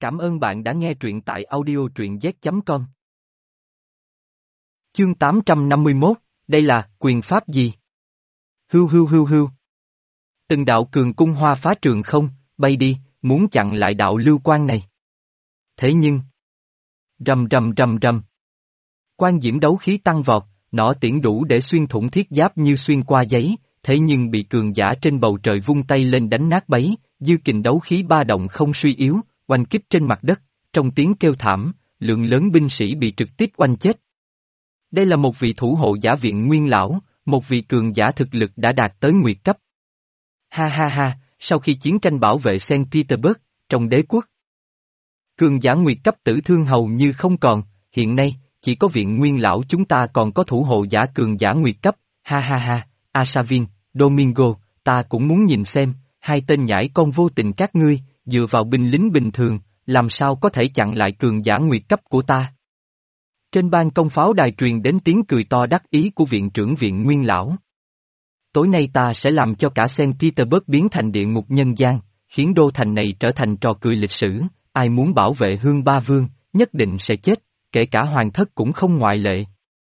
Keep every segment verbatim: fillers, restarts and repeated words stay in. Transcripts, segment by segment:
Cảm ơn bạn đã nghe truyện tại audio truyện z chấm com. Chương tám trăm năm mươi mốt, đây là quyền pháp gì? Hưu hưu hưu hưu. Từng đạo cường cung hoa phá trường không, bay đi, muốn chặn lại đạo lưu quang này. Thế nhưng, rầm rầm rầm rầm. Quan diễm đấu khí tăng vọt, nỏ tiễn đủ để xuyên thủng thiết giáp như xuyên qua giấy, thế nhưng bị cường giả trên bầu trời vung tay lên đánh nát bấy, dư kình đấu khí ba động không suy yếu, oanh kích trên mặt đất, trong tiếng kêu thảm, lượng lớn binh sĩ bị trực tiếp oanh chết. Đây là một vị thủ hộ giả viện nguyên lão, một vị cường giả thực lực đã đạt tới nguyệt cấp. Ha ha ha, sau khi chiến tranh bảo vệ Saint Petersburg, trong đế quốc, cường giả nguyệt cấp tử thương hầu như không còn, hiện nay, chỉ có viện nguyên lão chúng ta còn có thủ hộ giả cường giả nguyệt cấp, ha ha ha, Asavin, Domingo, ta cũng muốn nhìn xem, hai tên nhãi con vô tình các ngươi, dựa vào binh lính bình thường, làm sao có thể chặn lại cường giả nguyệt cấp của ta. Trên ban công pháo đài truyền đến tiếng cười to đắc ý của viện trưởng viện nguyên lão. Tối nay ta sẽ làm cho cả Saint Petersburg biến thành địa ngục nhân gian, khiến đô thành này trở thành trò cười lịch sử, ai muốn bảo vệ hương ba vương, nhất định sẽ chết, kể cả hoàng thất cũng không ngoại lệ.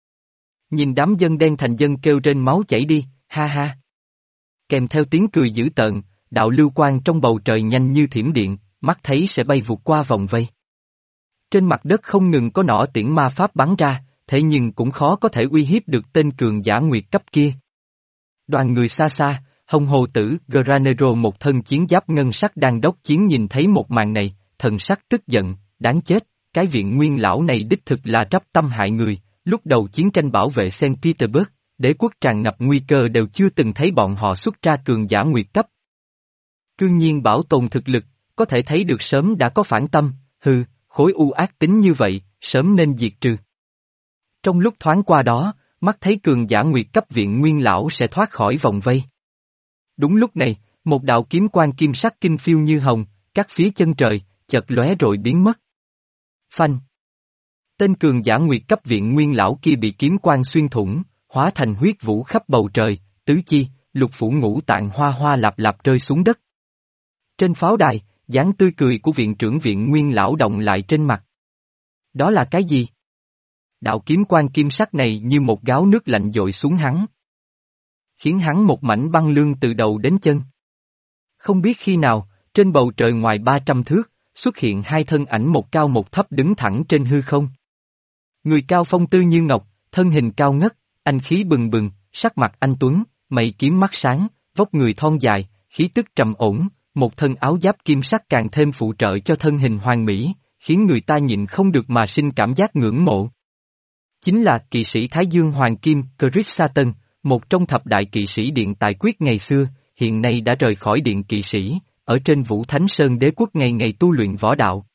Nhìn đám dân đen thành dân kêu trên máu chảy đi, ha ha. Kèm theo tiếng cười dữ tợn, đạo lưu quang trong bầu trời nhanh như thiểm điện, mắt thấy sẽ bay vụt qua vòng vây. Trên mặt đất không ngừng có nỏ tiễn ma pháp bắn ra, thế nhưng cũng khó có thể uy hiếp được tên cường giả nguyệt cấp kia. Đoàn người xa xa, Hồng Hồ Tử, Granero một thân chiến giáp ngân sắc đang đốc chiến nhìn thấy một màn này, thần sắc tức giận, đáng chết, cái viện nguyên lão này đích thực là trắp tâm hại người, lúc đầu chiến tranh bảo vệ Saint Petersburg, đế quốc tràn ngập nguy cơ đều chưa từng thấy bọn họ xuất ra cường giả nguyệt cấp. Cương nhiên bảo tồn thực lực, có thể thấy được sớm đã có phản tâm, hừ, khối u ác tính như vậy, sớm nên diệt trừ. Trong lúc thoáng qua đó, mắt thấy cường giả nguyệt cấp viện nguyên lão sẽ thoát khỏi vòng vây. Đúng lúc này, một đạo kiếm quang kim sắc kinh phiêu như hồng, cắt phía chân trời, chợt lóe rồi biến mất. Phanh. Tên cường giả nguyệt cấp viện nguyên lão kia bị kiếm quang xuyên thủng, hóa thành huyết vũ khắp bầu trời, tứ chi, lục phủ ngũ tạng hoa hoa lạp lạp rơi xuống đất. Trên pháo đài, dáng tươi cười của viện trưởng viện nguyên lão động lại trên mặt. Đó là cái gì? Đạo kiếm quang kim sắc này như một gáo nước lạnh dội xuống hắn, khiến hắn một mảnh băng lương từ đầu đến chân. Không biết khi nào, trên bầu trời ngoài ba trăm thước, xuất hiện hai thân ảnh một cao một thấp đứng thẳng trên hư không. Người cao phong tư như ngọc, thân hình cao ngất, anh khí bừng bừng, sắc mặt anh tuấn, mày kiếm mắt sáng, vóc người thon dài, khí tức trầm ổn, một thân áo giáp kim sắc càng thêm phụ trợ cho thân hình hoàn mỹ, khiến người ta nhịn không được mà sinh cảm giác ngưỡng mộ. Chính là kỵ sĩ Thái Dương Hoàng Kim, Chris Satan, một trong thập đại kỵ sĩ điện tài quyết ngày xưa, hiện nay đã rời khỏi điện kỵ sĩ, ở trên Vũ Thánh Sơn đế quốc ngày ngày tu luyện võ đạo.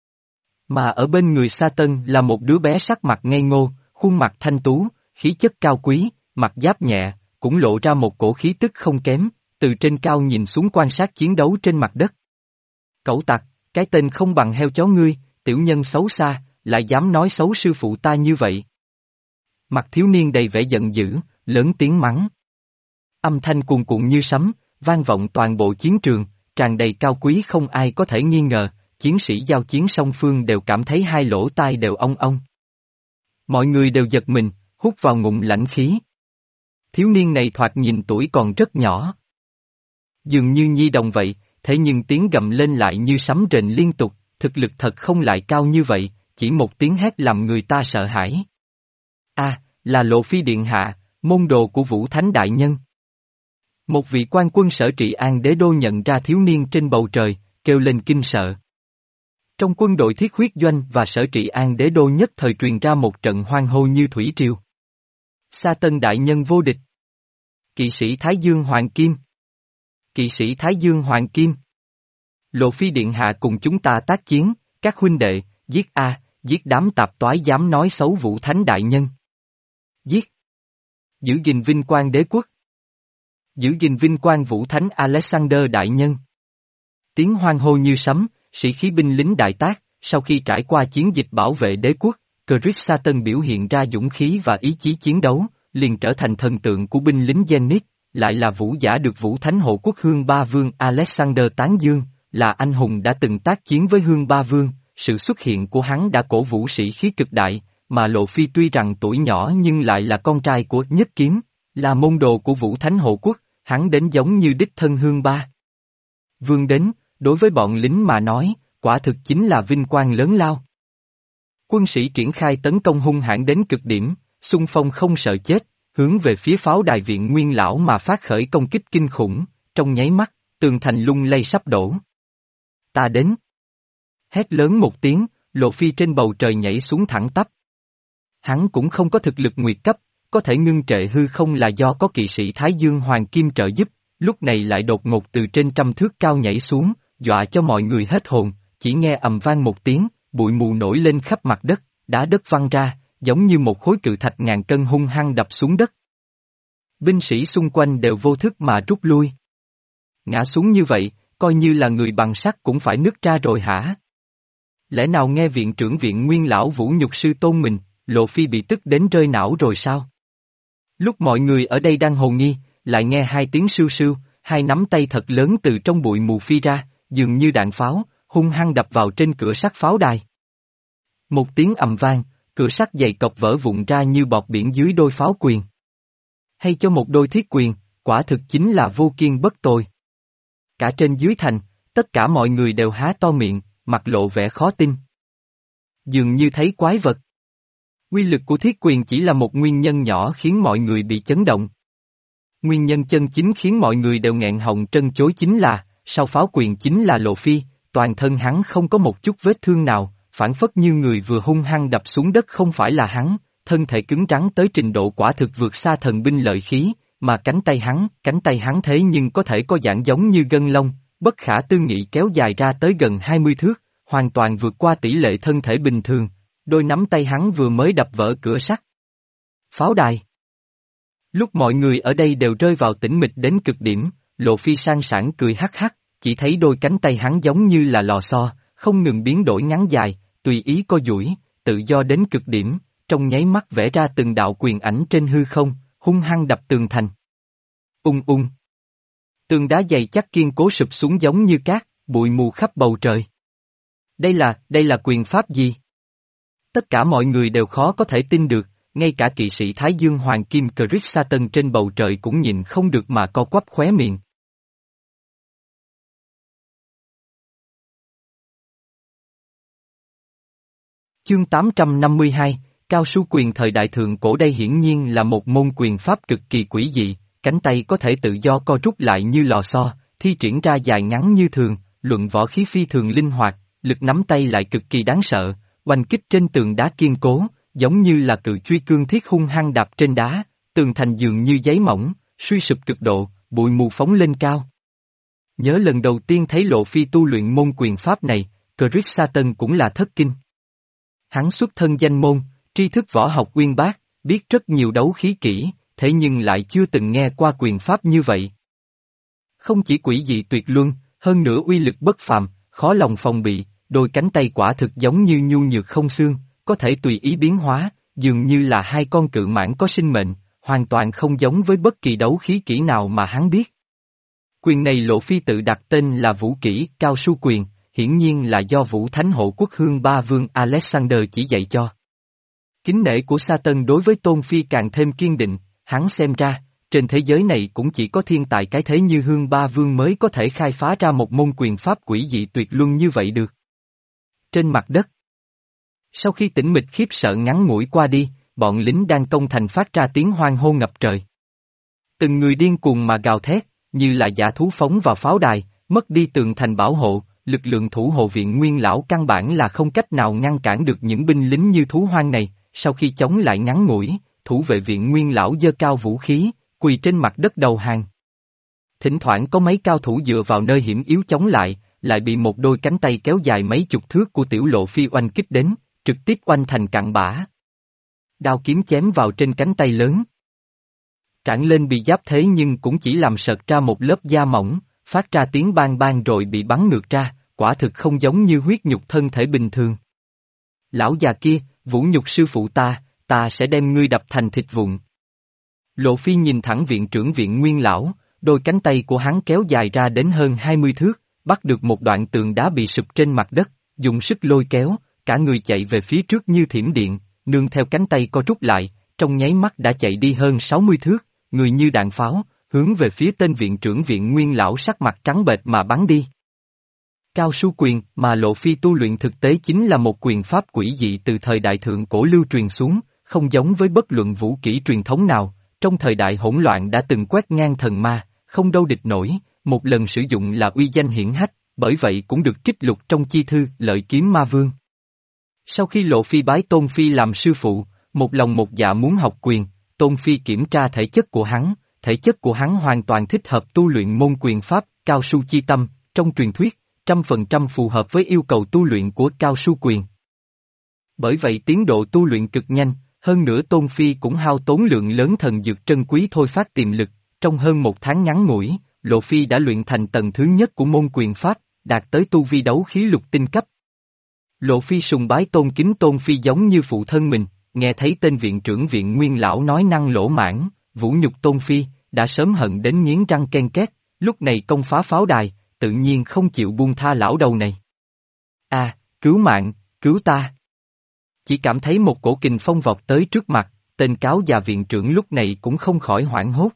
Mà ở bên người Satan là một đứa bé sắc mặt ngây ngô, khuôn mặt thanh tú, khí chất cao quý, mặt giáp nhẹ, cũng lộ ra một cổ khí tức không kém, từ trên cao nhìn xuống quan sát chiến đấu trên mặt đất. Cẩu tặc, cái tên không bằng heo chó ngươi, tiểu nhân xấu xa, lại dám nói xấu sư phụ ta như vậy. Mặt thiếu niên đầy vẻ giận dữ, lớn tiếng mắng. Âm thanh cuồn cuộn như sấm, vang vọng toàn bộ chiến trường, tràn đầy cao quý không ai có thể nghi ngờ, chiến sĩ giao chiến song phương đều cảm thấy hai lỗ tai đều ong ong. Mọi người đều giật mình, hút vào ngụm lãnh khí. Thiếu niên này thoạt nhìn tuổi còn rất nhỏ. Dường như nhi đồng vậy, thế nhưng tiếng gầm lên lại như sấm rền liên tục, thực lực thật không lại cao như vậy, chỉ một tiếng hét làm người ta sợ hãi. A, à, là Lộ Phi Điện Hạ, môn đồ của Vũ Thánh Đại Nhân. Một vị quan quân sở trị an đế đô nhận ra thiếu niên trên bầu trời, kêu lên kinh sợ. Trong quân đội thiết huyết doanh và sở trị an đế đô nhất thời truyền ra một trận hoan hô như thủy triều. Sa Tân Đại Nhân vô địch. Kỵ sĩ Thái Dương Hoàng Kim. Kỵ sĩ Thái Dương Hoàng Kim. Lộ Phi Điện Hạ cùng chúng ta tác chiến, các huynh đệ, giết a, giết đám tạp toái dám nói xấu Vũ Thánh Đại Nhân. Giết. Giữ gìn vinh quang đế quốc. Giữ gìn vinh quang Vũ Thánh Alexander Đại Nhân. Tiếng hoan hô như sấm, sĩ khí binh lính đại tác, sau khi trải qua chiến dịch bảo vệ đế quốc, Chris Satan biểu hiện ra dũng khí và ý chí chiến đấu, liền trở thành thần tượng của binh lính Zenith, lại là vũ giả được Vũ Thánh hộ quốc hương ba vương Alexander tán dương, là anh hùng đã từng tác chiến với Hương Ba Vương, sự xuất hiện của hắn đã cổ vũ sĩ khí cực đại, mà Lộ Phi tuy rằng tuổi nhỏ nhưng lại là con trai của Nhất Kiếm, là môn đồ của Vũ Thánh Hộ Quốc, hắn đến giống như đích thân Hương Ba Vương đến, đối với bọn lính mà nói, quả thực chính là vinh quang lớn lao. Quân sĩ triển khai tấn công hung hãn đến cực điểm, xung phong không sợ chết, hướng về phía pháo đài Viện Nguyên Lão mà phát khởi công kích kinh khủng, trong nháy mắt, tường thành lung lay sắp đổ. Ta đến. Hét lớn một tiếng, Lộ Phi trên bầu trời nhảy xuống thẳng tắp. Hắn cũng không có thực lực nguyệt cấp, có thể ngưng trệ hư không là do có kỵ sĩ Thái Dương Hoàng Kim trợ giúp, lúc này lại đột ngột từ trên trăm thước cao nhảy xuống, dọa cho mọi người hết hồn, chỉ nghe ầm vang một tiếng, bụi mù nổi lên khắp mặt đất, đá đất văng ra, giống như một khối cự thạch ngàn cân hung hăng đập xuống đất. Binh sĩ xung quanh đều vô thức mà rút lui. Ngã xuống như vậy, coi như là người bằng sắt cũng phải nứt ra rồi hả? Lẽ nào nghe viện trưởng Viện Nguyên Lão vũ nhục sư tôn mình, Lộ Phi bị tức đến rơi não rồi sao? Lúc mọi người ở đây đang hồ nghi, lại nghe hai tiếng sưu sưu, hai nắm tay thật lớn từ trong bụi mù phi ra, dường như đạn pháo, hung hăng đập vào trên cửa sắt pháo đài. Một tiếng ầm vang, cửa sắt dày cọc vỡ vụn ra như bọt biển dưới đôi pháo quyền. Hay cho một đôi thiết quyền, quả thực chính là vô kiên bất tồi. Cả trên dưới thành, tất cả mọi người đều há to miệng, mặt lộ vẻ khó tin. Dường như thấy quái vật. Quy lực của thiết quyền chỉ là một nguyên nhân nhỏ khiến mọi người bị chấn động. Nguyên nhân chân chính khiến mọi người đều nghẹn họng trân chối chính là, sau pháo quyền chính là Lộ Phi, toàn thân hắn không có một chút vết thương nào, phản phất như người vừa hung hăng đập xuống đất không phải là hắn, thân thể cứng rắn tới trình độ quả thực vượt xa thần binh lợi khí, mà cánh tay hắn, cánh tay hắn thế nhưng có thể có dạng giống như gân lông, bất khả tư nghị kéo dài ra tới gần hai mươi thước, hoàn toàn vượt qua tỷ lệ thân thể bình thường, đôi nắm tay hắn vừa mới đập vỡ cửa sắt. Pháo đài. Lúc mọi người ở đây đều rơi vào tĩnh mịch đến cực điểm, Lộ Phi sang sảng cười hắc hắc, chỉ thấy đôi cánh tay hắn giống như là lò xo, không ngừng biến đổi ngắn dài, tùy ý co duỗi, tự do đến cực điểm, trong nháy mắt vẽ ra từng đạo quyền ảnh trên hư không, hung hăng đập tường thành. Ung ung. Tường đá dày chắc kiên cố sụp xuống giống như cát, bụi mù khắp bầu trời. Đây là, đây là quyền pháp gì? Tất cả mọi người đều khó có thể tin được, ngay cả kỵ sĩ Thái Dương Hoàng Kim Chris Satan trên bầu trời cũng nhìn không được mà co quắp khóe miệng. Chương tám trăm năm mươi hai, Cao su quyền thời đại thượng cổ đây hiển nhiên là một môn quyền pháp cực kỳ quỷ dị, cánh tay có thể tự do co rút lại như lò xo, thi triển ra dài ngắn như thường, luận võ khí phi thường linh hoạt, lực nắm tay lại cực kỳ đáng sợ, oanh kích trên tường đá kiên cố, giống như là cự truy cương thiết hung hăng đạp trên đá, tường thành dường như giấy mỏng, suy sụp cực độ, bụi mù phóng lên cao. Nhớ lần đầu tiên thấy Lộ Phi tu luyện môn quyền pháp này, Chris Satan cũng là thất kinh. Hắn xuất thân danh môn, tri thức võ học uyên bác, biết rất nhiều đấu khí kỹ, thế nhưng lại chưa từng nghe qua quyền pháp như vậy. Không chỉ quỷ dị tuyệt luân, hơn nữa uy lực bất phàm, khó lòng phòng bị, đôi cánh tay quả thực giống như nhu nhược không xương, có thể tùy ý biến hóa, dường như là hai con cự mãng có sinh mệnh, hoàn toàn không giống với bất kỳ đấu khí kỹ nào mà hắn biết. Quyền này Lộ Phi tự đặt tên là vũ kỹ Cao su quyền, hiển nhiên là do Vũ Thánh Hộ Quốc Hương Ba Vương Alexander chỉ dạy cho. Kính nể của Satan đối với Tôn Phi càng thêm kiên định, hắn xem ra, trên thế giới này cũng chỉ có thiên tài cái thế như Hương Ba Vương mới có thể khai phá ra một môn quyền pháp quỷ dị tuyệt luân như vậy được. Trên mặt đất. Sau khi tĩnh mịch khiếp sợ ngắn ngủi qua đi, bọn lính đang công thành phát ra tiếng hoan hô ngập trời. Từng người điên cuồng mà gào thét, như là dã thú phóng vào pháo đài, mất đi tường thành bảo hộ, lực lượng thủ hộ Viện Nguyên Lão căn bản là không cách nào ngăn cản được những binh lính như thú hoang này, sau khi chống lại ngắn ngủi, thủ vệ Viện Nguyên Lão giơ cao vũ khí, quỳ trên mặt đất đầu hàng. Thỉnh thoảng có mấy cao thủ dựa vào nơi hiểm yếu chống lại, lại bị một đôi cánh tay kéo dài mấy chục thước của tiểu Lộ Phi oanh kích đến, trực tiếp oanh thành cặn bã. Đao kiếm chém vào trên cánh tay lớn. Trảng lên bị giáp thế nhưng cũng chỉ làm sợt ra một lớp da mỏng, phát ra tiếng bang bang rồi bị bắn ngược ra, quả thực không giống như huyết nhục thân thể bình thường. Lão già kia, vũ nhục sư phụ ta, ta sẽ đem ngươi đập thành thịt vụn. Lộ Phi nhìn thẳng viện trưởng Viện Nguyên Lão, đôi cánh tay của hắn kéo dài ra đến hơn hai mươi thước, bắt được một đoạn tường đá bị sụp trên mặt đất, dùng sức lôi kéo, cả người chạy về phía trước như thiểm điện, nương theo cánh tay co rút lại, trong nháy mắt đã chạy đi hơn sáu mươi thước, người như đạn pháo, hướng về phía tên viện trưởng viện nguyên lão sắc mặt trắng bệch mà bắn đi. Cao su quyền mà Lộ Phi tu luyện thực tế chính là một quyền pháp quỷ dị từ thời đại thượng cổ lưu truyền xuống, không giống với bất luận vũ kỹ truyền thống nào, trong thời đại hỗn loạn đã từng quét ngang thần ma, không đâu địch nổi, một lần sử dụng là uy danh hiển hách, bởi vậy cũng được trích lục trong chi thư Lợi Kiếm Ma Vương. Sau khi Lộ Phi bái Tôn Phi làm sư phụ, một lòng một dạ muốn học quyền, Tôn Phi kiểm tra thể chất của hắn, thể chất của hắn hoàn toàn thích hợp tu luyện môn quyền pháp Cao Su Chi Tâm, trong truyền thuyết, trăm phần trăm phù hợp với yêu cầu tu luyện của Cao Su Quyền. Bởi vậy tiến độ tu luyện cực nhanh, hơn nữa Tôn Phi cũng hao tốn lượng lớn thần dược trân quý thôi phát tiềm lực, trong hơn một tháng ngắn ngủi, Lộ Phi đã luyện thành tầng thứ nhất của môn quyền pháp, đạt tới tu vi đấu khí lục tinh cấp. Lộ Phi sùng bái tôn kính Tôn Phi giống như phụ thân mình, nghe thấy tên viện trưởng viện nguyên lão nói năng lỗ mãn, vũ nhục Tôn Phi, đã sớm hận đến nghiến răng ken két, lúc này công phá pháo đài, tự nhiên không chịu buông tha lão đầu này. À, cứu mạng, cứu ta. Chỉ cảm thấy một cổ kình phong vọt tới trước mặt, tên cáo già viện trưởng lúc này cũng không khỏi hoảng hốt.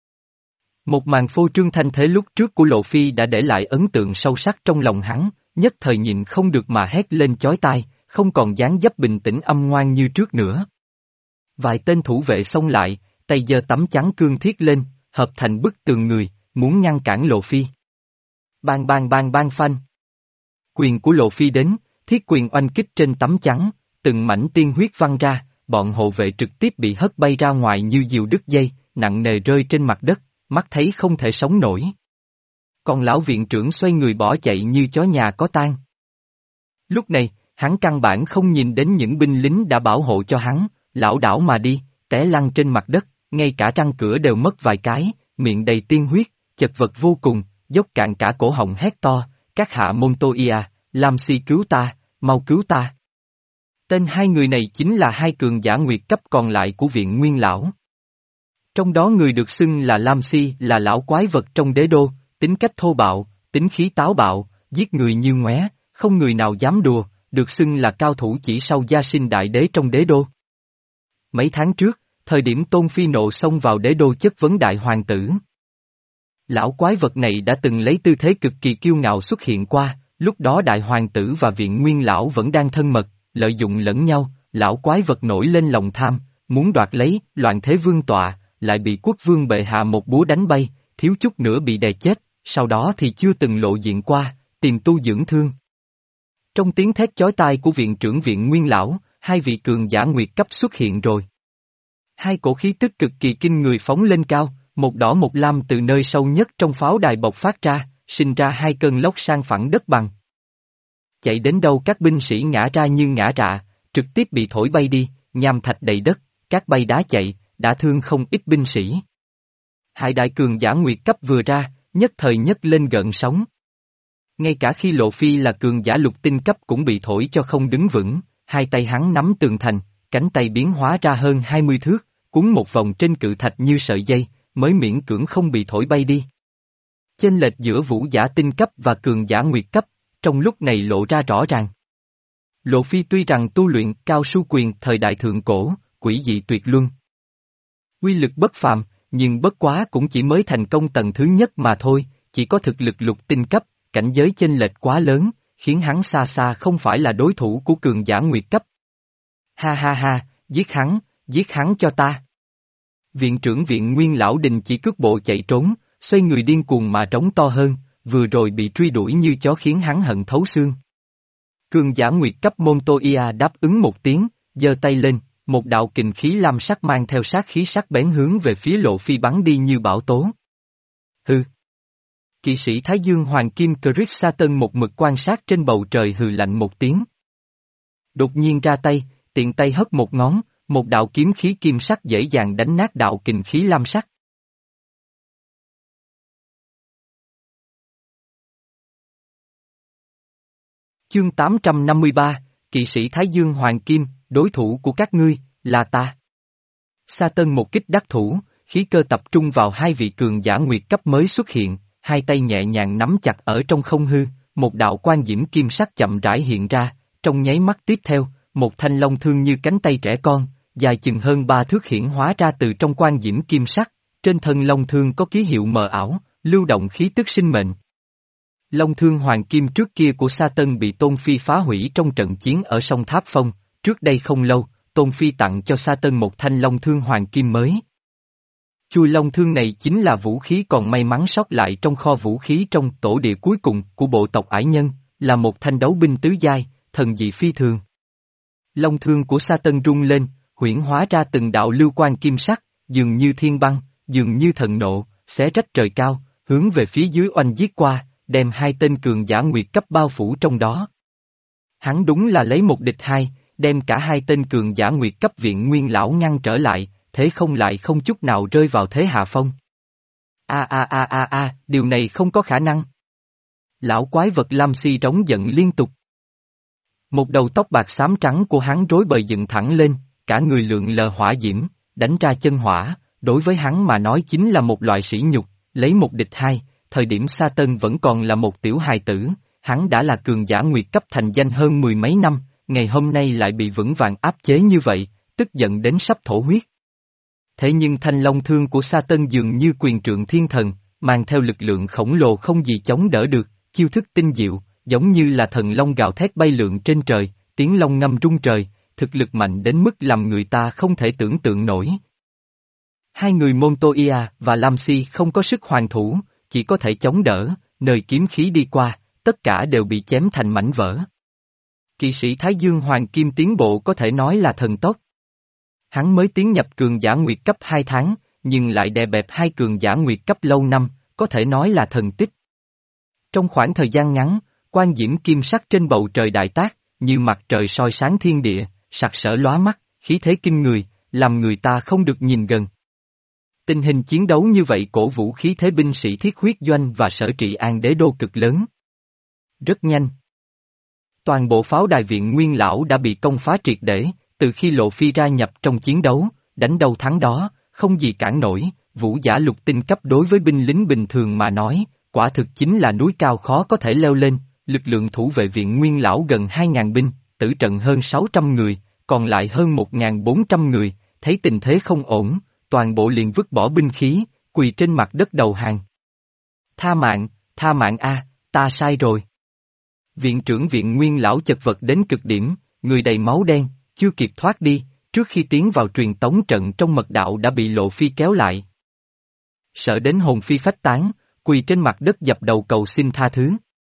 Một màn phô trương thanh thế lúc trước của Lộ Phi đã để lại ấn tượng sâu sắc trong lòng hắn, nhất thời nhịn không được mà hét lên chói tai, không còn dáng dấp bình tĩnh âm ngoan như trước nữa. Vài tên thủ vệ xông lại, tay giơ tấm chắn cương thiết lên, hợp thành bức tường người, muốn ngăn cản Lộ Phi. Bang bang bang bang phanh. Quyền của Lộ Phi đến, thiết quyền oanh kích trên tấm chắn, từng mảnh tiên huyết văng ra, bọn hộ vệ trực tiếp bị hất bay ra ngoài như diều đứt dây, nặng nề rơi trên mặt đất, mắt thấy không thể sống nổi. Còn lão viện trưởng xoay người bỏ chạy như chó nhà có tang. Lúc này, hắn căn bản không nhìn đến những binh lính đã bảo hộ cho hắn, lảo đảo mà đi, té lăn trên mặt đất, ngay cả răng cửa đều mất vài cái, miệng đầy tiên huyết, chật vật vô cùng, dốc cạn cả cổ họng hét to, các hạ Montoya, Lam Si cứu ta, mau cứu ta. Tên hai người này chính là hai cường giả nguyệt cấp còn lại của viện nguyên lão. Trong đó người được xưng là Lam Si là lão quái vật trong đế đô, tính cách thô bạo, tính khí táo bạo, giết người như ngoé, không người nào dám đùa, được xưng là cao thủ chỉ sau gia sinh đại đế trong đế đô. Mấy tháng trước, thời điểm Tôn Phi nộ xông vào đế đô chất vấn đại hoàng tử. Lão quái vật này đã từng lấy tư thế cực kỳ kiêu ngạo xuất hiện qua, lúc đó đại hoàng tử và viện nguyên lão vẫn đang thân mật, lợi dụng lẫn nhau, lão quái vật nổi lên lòng tham, muốn đoạt lấy loạn thế vương tọa, lại bị quốc vương bệ hạ một búa đánh bay, thiếu chút nữa bị đè chết, sau đó thì chưa từng lộ diện qua, tìm tu dưỡng thương. Trong tiếng thét chói tai của viện trưởng viện nguyên lão, hai vị cường giả nguyệt cấp xuất hiện rồi. Hai cổ khí tức cực kỳ kinh người phóng lên cao, một đỏ một lam từ nơi sâu nhất trong pháo đài bộc phát ra, sinh ra hai cơn lốc sang phẳng đất bằng. Chạy đến đâu các binh sĩ ngã ra như ngã rạ, trực tiếp bị thổi bay đi, nham thạch đầy đất, các bay đá chạy, đã thương không ít binh sĩ. Hai đại cường giả nguyệt cấp vừa ra, nhất thời nhất lên gợn sóng. Ngay cả khi Lộ Phi là cường giả lục tinh cấp cũng bị thổi cho không đứng vững, hai tay hắn nắm tường thành, cánh tay biến hóa ra hơn hai mươi thước, cuốn một vòng trên cự thạch như sợi dây, mới miễn cưỡng không bị thổi bay đi. Chênh lệch giữa vũ giả tinh cấp và cường giả nguyệt cấp, trong lúc này lộ ra rõ ràng. Lộ Phi tuy rằng tu luyện cao su quyền thời đại thượng cổ, quỷ dị tuyệt luân, uy lực bất phàm, nhưng bất quá cũng chỉ mới thành công tầng thứ nhất mà thôi, chỉ có thực lực lục tinh cấp, cảnh giới chênh lệch quá lớn, khiến hắn xa xa không phải là đối thủ của cường giả nguyệt cấp. Ha ha ha, giết hắn, giết hắn cho ta. Viện trưởng viện nguyên lão đình chỉ cước bộ chạy trốn, xoay người điên cuồng mà trống to hơn, vừa rồi bị truy đuổi như chó khiến hắn hận thấu xương. Cường giả nguyệt cấp Montoya đáp ứng một tiếng, giơ tay lên, một đạo kình khí lam sắc mang theo sát khí sắc bén hướng về phía Lộ Phi bắn đi như bão tố. Hừ. Kỵ sĩ Thái Dương Hoàng Kim Chris Satan một mực quan sát trên bầu trời hừ lạnh một tiếng. Đột nhiên ra tay, tiện tay hất một ngón, một đạo kiếm khí kim sắc dễ dàng đánh nát đạo kình khí lam sắc. Chương tám trăm năm mươi ba, Kỵ sĩ Thái Dương Hoàng Kim, đối thủ của các ngươi, là ta. Satan một kích đắc thủ, khí cơ tập trung vào hai vị cường giả nguyệt cấp mới xuất hiện, hai tay nhẹ nhàng nắm chặt ở trong không hư, một đạo quan diễm kim sắc chậm rãi hiện ra, trong nháy mắt tiếp theo, một thanh long thương như cánh tay trẻ con, dài chừng hơn ba thước hiển hóa ra từ trong quan diễm kim sắc, trên thân long thương có ký hiệu mờ ảo, lưu động khí tức sinh mệnh. Long thương hoàng kim trước kia của Sa Tân bị Tôn Phi phá hủy trong trận chiến ở sông Tháp Phong, trước đây không lâu, Tôn Phi tặng cho Sa Tân một thanh long thương hoàng kim mới. Chuôi long thương này chính là vũ khí còn may mắn sót lại trong kho vũ khí trong tổ địa cuối cùng của bộ tộc Ải Nhân, là một thanh đấu binh tứ giai, thần dị phi thường. Long thương của Sa Tân rung lên, huyễn hóa ra từng đạo lưu quang kim sắc, dường như thiên băng, dường như thần nộ, xé rách trời cao, hướng về phía dưới oanh giết qua, đem hai tên cường giả nguyệt cấp bao phủ trong đó. Hắn đúng là lấy một địch hai, đem cả hai tên cường giả nguyệt cấp viện nguyên lão ngăn trở lại, thế không lại không chút nào rơi vào thế hạ phong. A a a a a, điều này không có khả năng. Lão quái vật Lam Si trống giận liên tục. Một đầu tóc bạc xám trắng của hắn rối bời dựng thẳng lên, cả người lượn lờ hỏa diễm, đánh ra chân hỏa, đối với hắn mà nói chính là một loại sỉ nhục, lấy một địch hai, thời điểm Sa Tân vẫn còn là một tiểu hài tử, hắn đã là cường giả nguyệt cấp thành danh hơn mười mấy năm, ngày hôm nay lại bị vững vàng áp chế như vậy, tức giận đến sắp thổ huyết. Thế nhưng thanh long thương của Sa Tân dường như quyền trượng thiên thần, mang theo lực lượng khổng lồ không gì chống đỡ được, chiêu thức tinh diệu, giống như là thần long gào thét bay lượn trên trời, tiếng long ngâm rung trời, thực lực mạnh đến mức làm người ta không thể tưởng tượng nổi. Hai người Montoya và Lam Si không có sức hoàn thủ, chỉ có thể chống đỡ, nơi kiếm khí đi qua, tất cả đều bị chém thành mảnh vỡ. Kỵ sĩ Thái Dương Hoàng Kim tiến bộ có thể nói là thần tốc. Hắn mới tiến nhập cường giả nguyệt cấp hai tháng, nhưng lại đè bẹp hai cường giả nguyệt cấp lâu năm, có thể nói là thần tích. Trong khoảng thời gian ngắn, quan diễm kim sắc trên bầu trời đại tác, như mặt trời soi sáng thiên địa, sặc sỡ lóa mắt, khí thế kinh người, làm người ta không được nhìn gần. Tình hình chiến đấu như vậy cổ vũ khí thế binh sĩ Thiết Huyết Doanh và Sở Trị An Đế Đô cực lớn. Rất nhanh. Toàn bộ pháo đài viện Nguyên Lão đã bị công phá triệt để, từ khi Lộ Phi ra nhập trong chiến đấu, đánh đâu thắng đó, không gì cản nổi, vũ giả lục tinh cấp đối với binh lính bình thường mà nói, quả thực chính là núi cao khó có thể leo lên, lực lượng thủ vệ viện Nguyên Lão gần hai ngàn binh, tử trận hơn sáu trăm người, còn lại hơn một nghìn bốn trăm người, thấy tình thế không ổn, toàn bộ liền vứt bỏ binh khí, quỳ trên mặt đất đầu hàng. Tha mạng, tha mạng a, ta sai rồi. Viện trưởng viện Nguyên Lão chật vật đến cực điểm, người đầy máu đen, chưa kịp thoát đi, trước khi tiến vào truyền tống trận trong mật đạo đã bị Lộ Phi kéo lại. Sợ đến hồn phi phách tán, quỳ trên mặt đất dập đầu cầu xin tha thứ.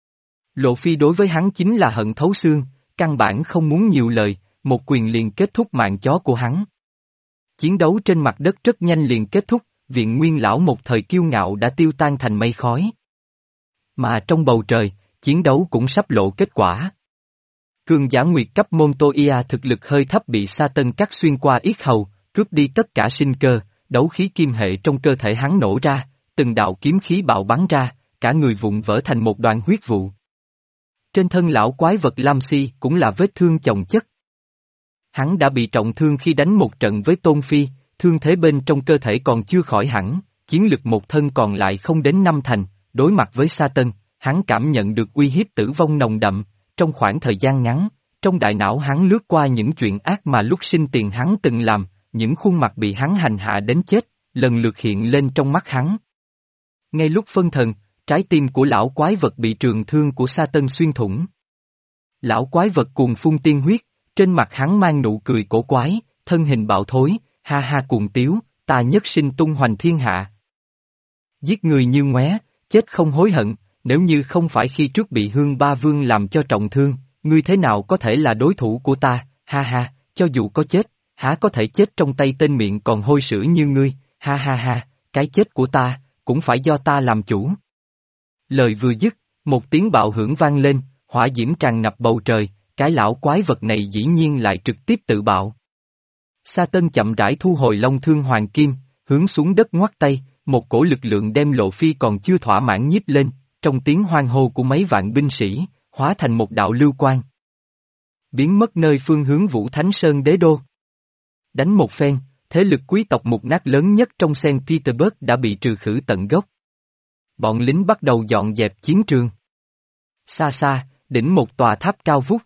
Lộ Phi đối với hắn chính là hận thấu xương, căn bản không muốn nhiều lời, một quyền liền kết thúc mạng chó của hắn. Chiến đấu trên mặt đất rất nhanh liền kết thúc, viện Nguyên Lão một thời kiêu ngạo đã tiêu tan thành mây khói. Mà trong bầu trời, chiến đấu cũng sắp lộ kết quả. Cường giả nguyệt cấp Montoya thực lực hơi thấp bị Sa Tân cắt xuyên qua yết hầu, cướp đi tất cả sinh cơ, đấu khí kim hệ trong cơ thể hắn nổ ra, từng đạo kiếm khí bạo bắn ra, cả người vụn vỡ thành một đoàn huyết vụ. Trên thân lão quái vật Lam Si cũng là vết thương chồng chất. Hắn đã bị trọng thương khi đánh một trận với Tôn Phi, thương thế bên trong cơ thể còn chưa khỏi hẳn, chiến lực một thân còn lại không đến năm thành, đối mặt với Sa Tân, hắn cảm nhận được uy hiếp tử vong nồng đậm, trong khoảng thời gian ngắn, trong đại não hắn lướt qua những chuyện ác mà lúc sinh tiền hắn từng làm, những khuôn mặt bị hắn hành hạ đến chết, lần lượt hiện lên trong mắt hắn. Ngay lúc phân thần, trái tim của lão quái vật bị trường thương của Sa Tân xuyên thủng. Lão quái vật cuồng phun tiên huyết, trên mặt hắn mang nụ cười cổ quái, thân hình bạo thối, ha ha cuồng tiếu, ta nhất sinh tung hoành thiên hạ. Giết người như ngoé, chết không hối hận, nếu như không phải khi trước bị Hương Ba Vương làm cho trọng thương, ngươi thế nào có thể là đối thủ của ta, ha ha, cho dù có chết, há có thể chết trong tay tên miệng còn hôi sữa như ngươi, ha ha ha, cái chết của ta, cũng phải do ta làm chủ. Lời vừa dứt, một tiếng bạo hưởng vang lên, hỏa diễm tràn ngập bầu trời, cái lão quái vật này dĩ nhiên lại trực tiếp tự bạo. Sa Tân chậm rãi thu hồi long thương hoàng kim, hướng xuống đất ngoắt tay, một cổ lực lượng đem Lộ Phi còn chưa thỏa mãn nhiếp lên, trong tiếng hoan hô của mấy vạn binh sĩ, hóa thành một đạo lưu quang. Biến mất nơi phương hướng Vũ Thánh Sơn Đế Đô. Đánh một phen, thế lực quý tộc mục nát lớn nhất trong Saint Petersburg đã bị trừ khử tận gốc. Bọn lính bắt đầu dọn dẹp chiến trường. Xa xa, đỉnh một tòa tháp cao vút.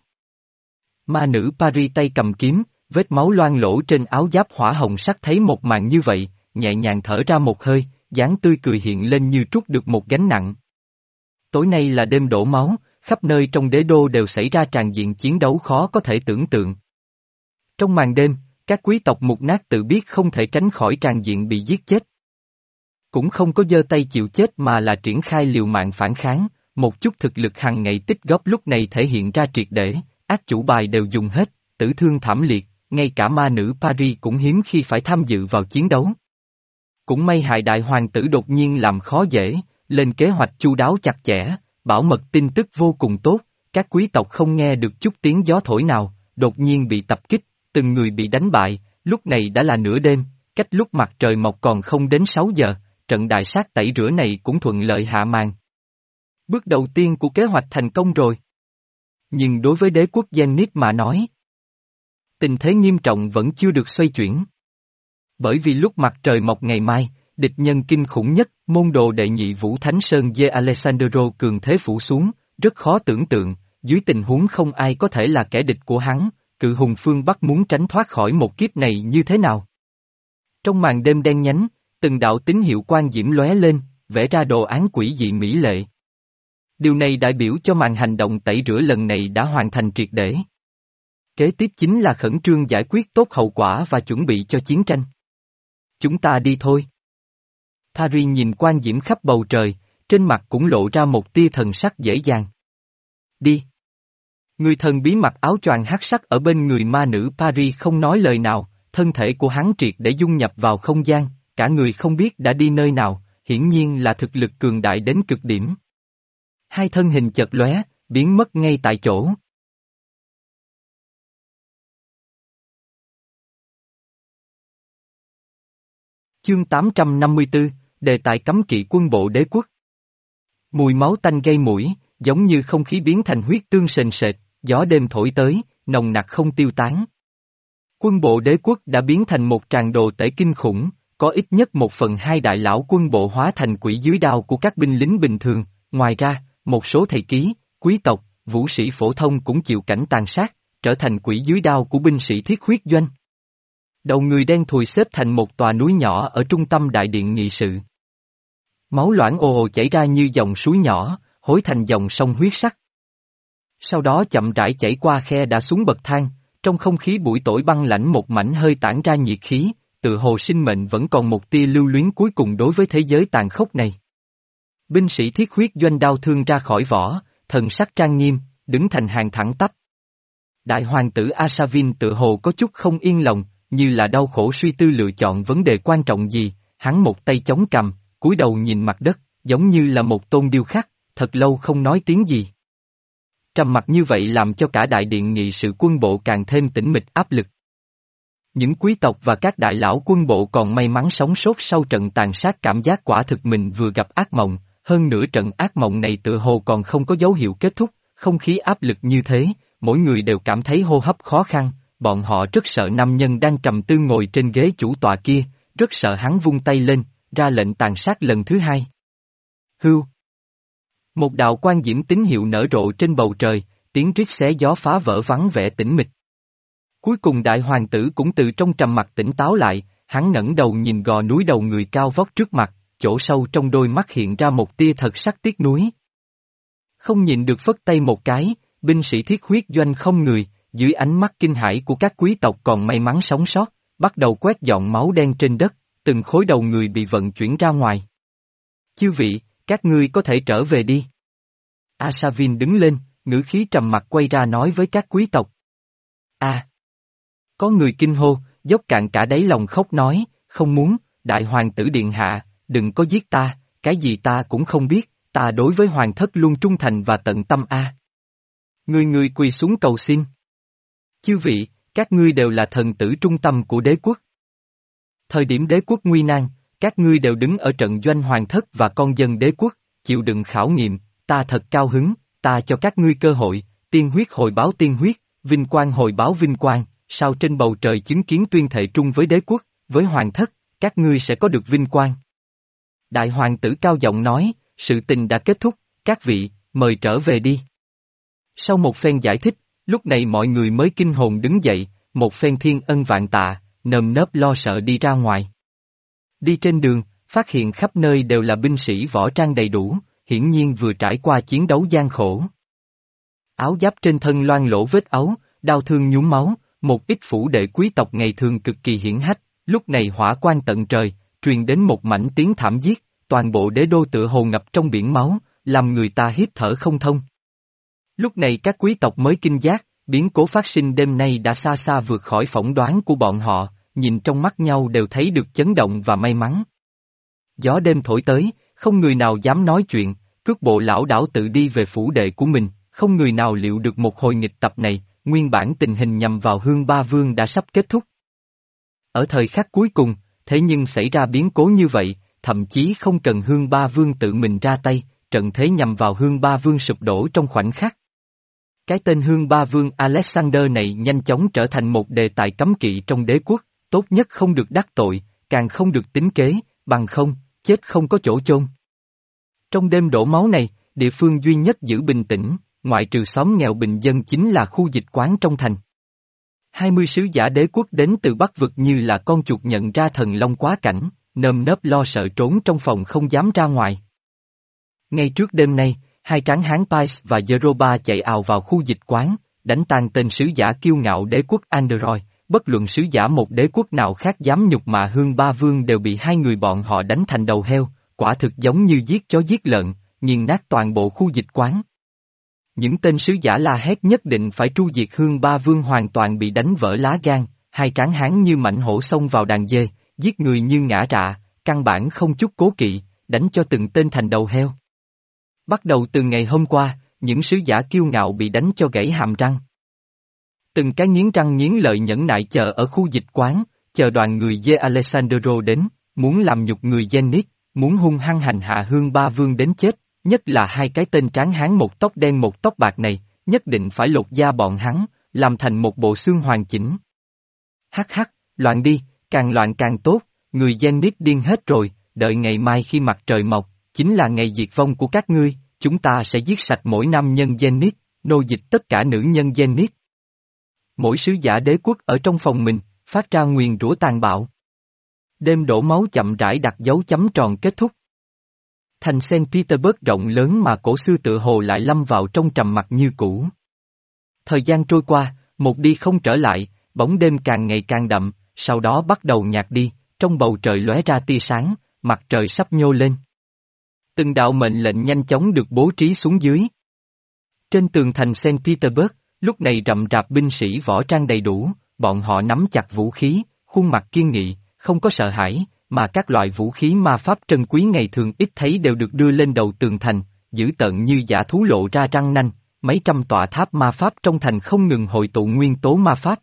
Ma nữ Paris tay cầm kiếm, vết máu loang lỗ trên áo giáp hỏa hồng sắc thấy một màn như vậy, nhẹ nhàng thở ra một hơi, dáng tươi cười hiện lên như trút được một gánh nặng. Tối nay là đêm đổ máu, khắp nơi trong đế đô đều xảy ra tràn diện chiến đấu khó có thể tưởng tượng. Trong màn đêm, các quý tộc mục nát tự biết không thể tránh khỏi tràn diện bị giết chết. Cũng không có giơ tay chịu chết mà là triển khai liều mạng phản kháng, một chút thực lực hàng ngày tích góp lúc này thể hiện ra triệt để, ác chủ bài đều dùng hết, tử thương thảm liệt, ngay cả ma nữ Paris cũng hiếm khi phải tham dự vào chiến đấu. Cũng may hại đại hoàng tử đột nhiên làm khó dễ, lên kế hoạch chu đáo chặt chẽ, bảo mật tin tức vô cùng tốt, các quý tộc không nghe được chút tiếng gió thổi nào, đột nhiên bị tập kích, từng người bị đánh bại, lúc này đã là nửa đêm, cách lúc mặt trời mọc còn không đến sáu giờ, trận đại sát tẩy rửa này cũng thuận lợi hạ màn. Bước đầu tiên của kế hoạch thành công rồi. Nhưng đối với đế quốc Zenith mà nói, tình thế nghiêm trọng vẫn chưa được xoay chuyển. Bởi vì lúc mặt trời mọc ngày mai, địch nhân kinh khủng nhất, môn đồ đệ nhị Vũ Thánh Sơn De Alessandro cường thế phủ xuống, rất khó tưởng tượng, dưới tình huống không ai có thể là kẻ địch của hắn, cự hùng phương Bắc muốn tránh thoát khỏi một kiếp này như thế nào. Trong màn đêm đen nhánh, từng đạo tín hiệu quang diễm lóe lên, vẽ ra đồ án quỷ dị mỹ lệ. Điều này đại biểu cho màn hành động tẩy rửa lần này đã hoàn thành triệt để. Kế tiếp chính là khẩn trương giải quyết tốt hậu quả và chuẩn bị cho chiến tranh. Chúng ta đi thôi. Paris nhìn quang diễm khắp bầu trời, trên mặt cũng lộ ra một tia thần sắc dễ dàng. Đi. Người thần bí mặc áo choàng hắc sắc ở bên người ma nữ Paris không nói lời nào, thân thể của hắn triệt để dung nhập vào không gian, cả người không biết đã đi nơi nào, hiển nhiên là thực lực cường đại đến cực điểm. Hai thân hình chợt lóe, biến mất ngay tại chỗ. Chương tám trăm năm mươi tư, đề tài cấm kỵ quân bộ đế quốc. Mùi máu tanh gây mũi, giống như không khí biến thành huyết tương sền sệt, gió đêm thổi tới, nồng nặc không tiêu tán. Quân bộ đế quốc đã biến thành một tràng đồ tể kinh khủng, có ít nhất một phần hai đại lão quân bộ hóa thành quỷ dưới đao của các binh lính bình thường, ngoài ra, một số thầy ký, quý tộc, vũ sĩ phổ thông cũng chịu cảnh tàn sát, trở thành quỷ dưới đao của binh sĩ thiết huyết doanh. Đầu người đen thùi xếp thành một tòa núi nhỏ ở trung tâm đại điện nghị sự. Máu loãng ồ ồ chảy ra như dòng suối nhỏ, hối thành dòng sông huyết sắc. Sau đó chậm rãi chảy qua khe đã xuống bậc thang, trong không khí buổi tối băng lãnh một mảnh hơi tản ra nhiệt khí, tự hồ sinh mệnh vẫn còn một tia lưu luyến cuối cùng đối với thế giới tàn khốc này. Binh sĩ thiết huyết doanh đao thương ra khỏi vỏ, thần sắc trang nghiêm, đứng thành hàng thẳng tắp. Đại hoàng tử Asavin tự hồ có chút không yên lòng, như là đau khổ suy tư lựa chọn vấn đề quan trọng gì, hắn một tay chống cằm, cúi đầu nhìn mặt đất, giống như là một tôn điêu khắc, thật lâu không nói tiếng gì. Trầm mặc như vậy làm cho cả đại điện nghị sự quân bộ càng thêm tĩnh mịch áp lực. Những quý tộc và các đại lão quân bộ còn may mắn sống sót sau trận tàn sát cảm giác quả thực mình vừa gặp ác mộng, hơn nữa trận ác mộng này tự hồ còn không có dấu hiệu kết thúc, không khí áp lực như thế, mỗi người đều cảm thấy hô hấp khó khăn, bọn họ rất sợ nam nhân đang trầm tư ngồi trên ghế chủ tọa kia, rất sợ hắn vung tay lên, ra lệnh tàn sát lần thứ hai. Hưu. Một đạo quang diễm tín hiệu nở rộ trên bầu trời, tiếng rít xé gió phá vỡ vắng vẻ tĩnh mịch. Cuối cùng đại hoàng tử cũng từ trong trầm mặc tỉnh táo lại, hắn ngẩng đầu nhìn gò núi đầu người cao vóc trước mặt, chỗ sâu trong đôi mắt hiện ra một tia thật sắc tiếc nuối. Không nhìn được phất tay một cái, binh sĩ thiết huyết doanh không người, dưới ánh mắt kinh hãi của các quý tộc còn may mắn sống sót, bắt đầu quét dọn máu đen trên đất, từng khối đầu người bị vận chuyển ra ngoài. Chư vị, các ngươi có thể trở về đi. Asavin đứng lên, ngữ khí trầm mặc quay ra nói với các quý tộc. A. À. Có người kinh hô, dốc cạn cả đáy lòng khóc nói, không muốn, đại hoàng tử điện hạ, đừng có giết ta, cái gì ta cũng không biết, ta đối với hoàng thất luôn trung thành và tận tâm a. À. Người người quỳ xuống cầu xin. Chư vị, các ngươi đều là thần tử trung tâm của đế quốc. Thời điểm đế quốc nguy nan, các ngươi đều đứng ở trận doanh hoàng thất và con dân đế quốc, chịu đựng khảo nghiệm, ta thật cao hứng, ta cho các ngươi cơ hội, tiên huyết hồi báo tiên huyết, vinh quang hồi báo vinh quang, sao trên bầu trời chứng kiến tuyên thệ trung với đế quốc, với hoàng thất, các ngươi sẽ có được vinh quang. Đại hoàng tử cao giọng nói, sự tình đã kết thúc, các vị, mời trở về đi. Sau một phen giải thích, lúc này mọi người mới kinh hồn đứng dậy, một phen thiên ân vạn tạ, nơm nớp lo sợ đi ra ngoài. Đi trên đường, phát hiện khắp nơi đều là binh sĩ võ trang đầy đủ, hiển nhiên vừa trải qua chiến đấu gian khổ. Áo giáp trên thân loang lỗ vết ấu, đau thương nhuốm máu, một ít phủ đệ quý tộc ngày thường cực kỳ hiển hách, lúc này hỏa quan tận trời, truyền đến một mảnh tiếng thảm giết, toàn bộ đế đô tựa hồ ngập trong biển máu, làm người ta hít thở không thông. Lúc này các quý tộc mới kinh giác, biến cố phát sinh đêm nay đã xa xa vượt khỏi phỏng đoán của bọn họ, nhìn trong mắt nhau đều thấy được chấn động và may mắn. Gió đêm thổi tới, không người nào dám nói chuyện, cước bộ lão đảo tự đi về phủ đệ của mình, không người nào liệu được một hồi nghịch tập này, nguyên bản tình hình nhằm vào Hương Ba Vương đã sắp kết thúc. Ở thời khắc cuối cùng, thế nhưng xảy ra biến cố như vậy, thậm chí không cần Hương Ba Vương tự mình ra tay, trận thế nhằm vào Hương Ba Vương sụp đổ trong khoảnh khắc. Cái tên Hương Ba Vương Alexander này nhanh chóng trở thành một đề tài cấm kỵ trong đế quốc, tốt nhất không được đắc tội, càng không được tính kế, bằng không, chết không có chỗ chôn. Trong đêm đổ máu này, địa phương duy nhất giữ bình tĩnh, ngoại trừ xóm nghèo bình dân chính là khu dịch quán trong thành. Hai mươi sứ giả đế quốc đến từ Bắc vực như là con chuột nhận ra thần long quá cảnh, nơm nớp lo sợ trốn trong phòng không dám ra ngoài. Ngay trước đêm nay, hai tráng hán Pais và Jeroba chạy ào vào khu dịch quán, đánh tan tên sứ giả kiêu ngạo đế quốc Android, bất luận sứ giả một đế quốc nào khác dám nhục mạ Hương Ba Vương đều bị hai người bọn họ đánh thành đầu heo, quả thực giống như giết chó giết lợn, nghiền nát toàn bộ khu dịch quán. Những tên sứ giả la hét nhất định phải tru diệt Hương Ba Vương hoàn toàn bị đánh vỡ lá gan, hai tráng hán như mãnh hổ xông vào đàn dê, giết người như ngã rạ, căn bản không chút cố kỵ, đánh cho từng tên thành đầu heo. Bắt đầu từ ngày hôm qua, những sứ giả kiêu ngạo bị đánh cho gãy hàm răng. Từng cái nghiến răng nghiến lợi nhẫn nại chờ ở khu dịch quán, chờ đoàn người dê Alessandro đến, muốn làm nhục người Zenith, muốn hung hăng hành hạ Hương Ba Vương đến chết, nhất là hai cái tên tráng hán một tóc đen một tóc bạc này, nhất định phải lột da bọn hắn, làm thành một bộ xương hoàn chỉnh. Hắc hắc, loạn đi, càng loạn càng tốt, người Zenith điên hết rồi, đợi ngày mai khi mặt trời mọc, chính là ngày diệt vong của các ngươi, chúng ta sẽ giết sạch mỗi nam nhân Zenith, nô dịch tất cả nữ nhân Zenith. Mỗi sứ giả đế quốc ở trong phòng mình, phát ra nguyền rủa tàn bạo. Đêm đổ máu chậm rãi đặt dấu chấm tròn kết thúc. Thành Saint Petersburg rộng lớn mà cổ xưa tựa hồ lại lâm vào trong trầm mặc như cũ. Thời gian trôi qua, một đi không trở lại, bóng đêm càng ngày càng đậm, sau đó bắt đầu nhạt đi, trong bầu trời lóe ra tia sáng, mặt trời sắp nhô lên. Từng đạo mệnh lệnh nhanh chóng được bố trí xuống dưới. Trên tường thành Saint Petersburg, lúc này rậm rạp binh sĩ võ trang đầy đủ, bọn họ nắm chặt vũ khí, khuôn mặt kiên nghị, không có sợ hãi, mà các loại vũ khí ma pháp trân quý ngày thường ít thấy đều được đưa lên đầu tường thành, dữ tợn như dã thú lộ ra răng nanh, mấy trăm tọa tháp ma pháp trong thành không ngừng hội tụ nguyên tố ma pháp.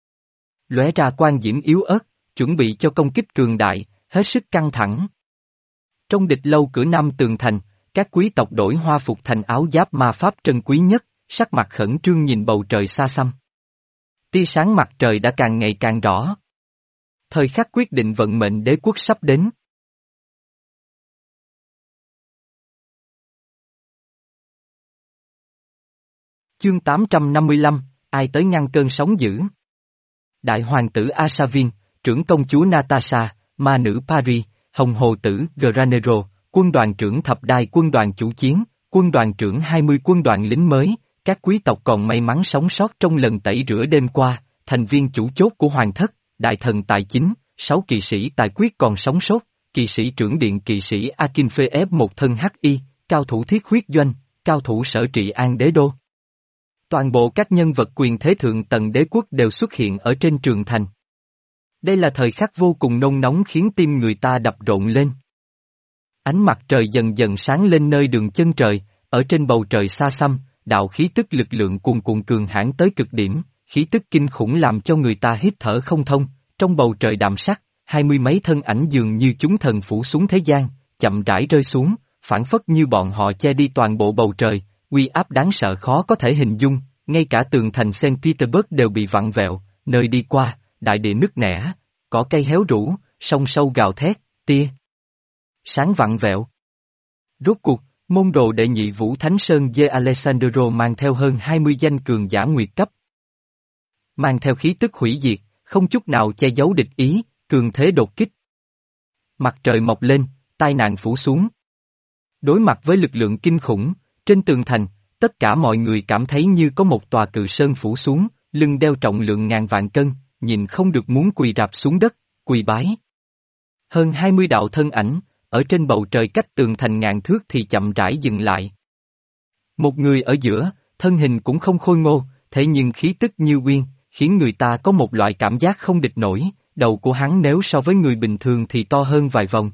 Lóe ra quang diễm yếu ớt, chuẩn bị cho công kích cường đại, hết sức căng thẳng. Trong địch lâu cửa nam tường thành, các quý tộc đổi hoa phục thành áo giáp ma pháp trân quý nhất, sắc mặt khẩn trương nhìn bầu trời xa xăm. Tia sáng mặt trời đã càng ngày càng rõ. Thời khắc quyết định vận mệnh đế quốc sắp đến. Chương tám trăm năm mươi lăm, ai tới ngăn cơn sóng dữ? Đại hoàng tử Asavin, trưởng công chúa Natasha, ma nữ Paris, hồng hồ tử Granero, quân đoàn trưởng thập đai quân đoàn chủ chiến, quân đoàn trưởng hai mươi quân đoàn lính mới, các quý tộc còn may mắn sống sót trong lần tẩy rửa đêm qua, thành viên chủ chốt của hoàng thất, đại thần tài chính, sáu kỵ sĩ tài quyết còn sống sót, kỵ sĩ trưởng điện kỵ sĩ Akinfeev một thân hắc y, cao thủ thiết huyết doanh, cao thủ sở trị an đế đô. Toàn bộ các nhân vật quyền thế thượng tầng đế quốc đều xuất hiện ở trên trường thành. Đây là thời khắc vô cùng nôn nóng khiến tim người ta đập rộn lên. Ánh mặt trời dần dần sáng lên nơi đường chân trời, ở trên bầu trời xa xăm, đạo khí tức lực lượng cuồn cuộn cường hãn tới cực điểm, khí tức kinh khủng làm cho người ta hít thở không thông, trong bầu trời đạm sắc, hai mươi mấy thân ảnh dường như chúng thần phủ xuống thế gian, chậm rãi rơi xuống, phản phất như bọn họ che đi toàn bộ bầu trời, uy áp đáng sợ khó có thể hình dung, ngay cả tường thành Saint Petersburg đều bị vặn vẹo, nơi đi qua, đại địa nứt nẻ, cỏ cây héo rũ, sông sâu gào thét, tia sáng vặn vẹo. Rốt cuộc, môn đồ đệ nhị Vũ Thánh Sơn De Alessandro mang theo hơn hai mươi danh cường giả nguyệt cấp. Mang theo khí tức hủy diệt, không chút nào che giấu địch ý, cường thế đột kích. Mặt trời mọc lên, tai nạn phủ xuống. Đối mặt với lực lượng kinh khủng, trên tường thành, tất cả mọi người cảm thấy như có một tòa cự sơn phủ xuống, lưng đeo trọng lượng ngàn vạn cân, nhìn không được muốn quỳ rạp xuống đất, quỳ bái. Hơn hai mươi đạo thân ảnh, ở trên bầu trời cách tường thành ngàn thước thì chậm rãi dừng lại. Một người ở giữa, thân hình cũng không khôi ngô, thế nhưng khí tức như uyên, khiến người ta có một loại cảm giác không địch nổi, đầu của hắn nếu so với người bình thường thì to hơn vài vòng.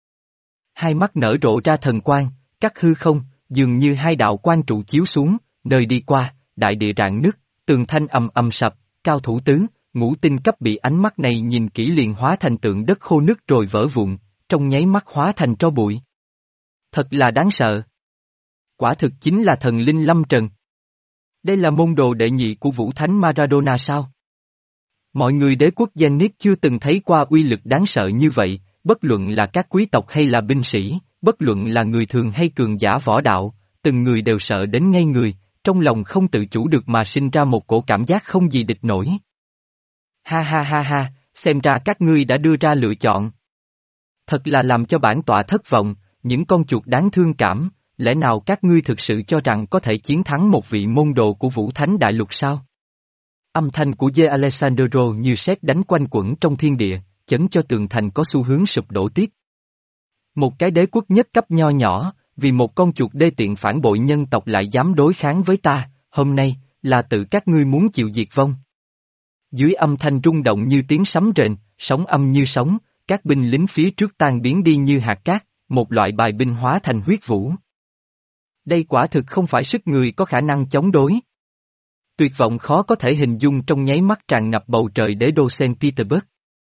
Hai mắt nở rộ ra thần quang, cắt hư không, dường như hai đạo quang trụ chiếu xuống, nơi đi qua, đại địa rạn nứt, tường thanh ầm ầm sập, cao thủ tứ, ngũ tinh cấp bị ánh mắt này nhìn kỹ liền hóa thành tượng đất khô nứt rồi vỡ vụn, trong nháy mắt hóa thành tro bụi. Thật là đáng sợ. Quả thực chính là thần linh lâm trần. Đây là môn đồ đệ nhị của Vũ Thánh Maradona sao? Mọi người đế quốc Zenith chưa từng thấy qua uy lực đáng sợ như vậy, bất luận là các quý tộc hay là binh sĩ, bất luận là người thường hay cường giả võ đạo, từng người đều sợ đến ngây người, trong lòng không tự chủ được mà sinh ra một cổ cảm giác không gì địch nổi. Ha ha ha ha, xem ra các ngươi đã đưa ra lựa chọn. Thật là làm cho bản tọa thất vọng, những con chuột đáng thương cảm, lẽ nào các ngươi thực sự cho rằng có thể chiến thắng một vị môn đồ của Vũ Thánh Đại Lục sao? Âm thanh của De Alessandro như sét đánh quanh quẩn trong thiên địa, chấn cho tường thành có xu hướng sụp đổ tiếp. Một cái đế quốc nhất cấp nho nhỏ, vì một con chuột đê tiện phản bội nhân tộc lại dám đối kháng với ta, hôm nay, là tự các ngươi muốn chịu diệt vong. Dưới âm thanh rung động như tiếng sấm rền, sóng âm như sóng, các binh lính phía trước tan biến đi như hạt cát, một loại bài binh hóa thành huyết vũ. Đây quả thực không phải sức người có khả năng chống đối. Tuyệt vọng khó có thể hình dung trong nháy mắt tràn ngập bầu trời đế đô Saint Petersburg.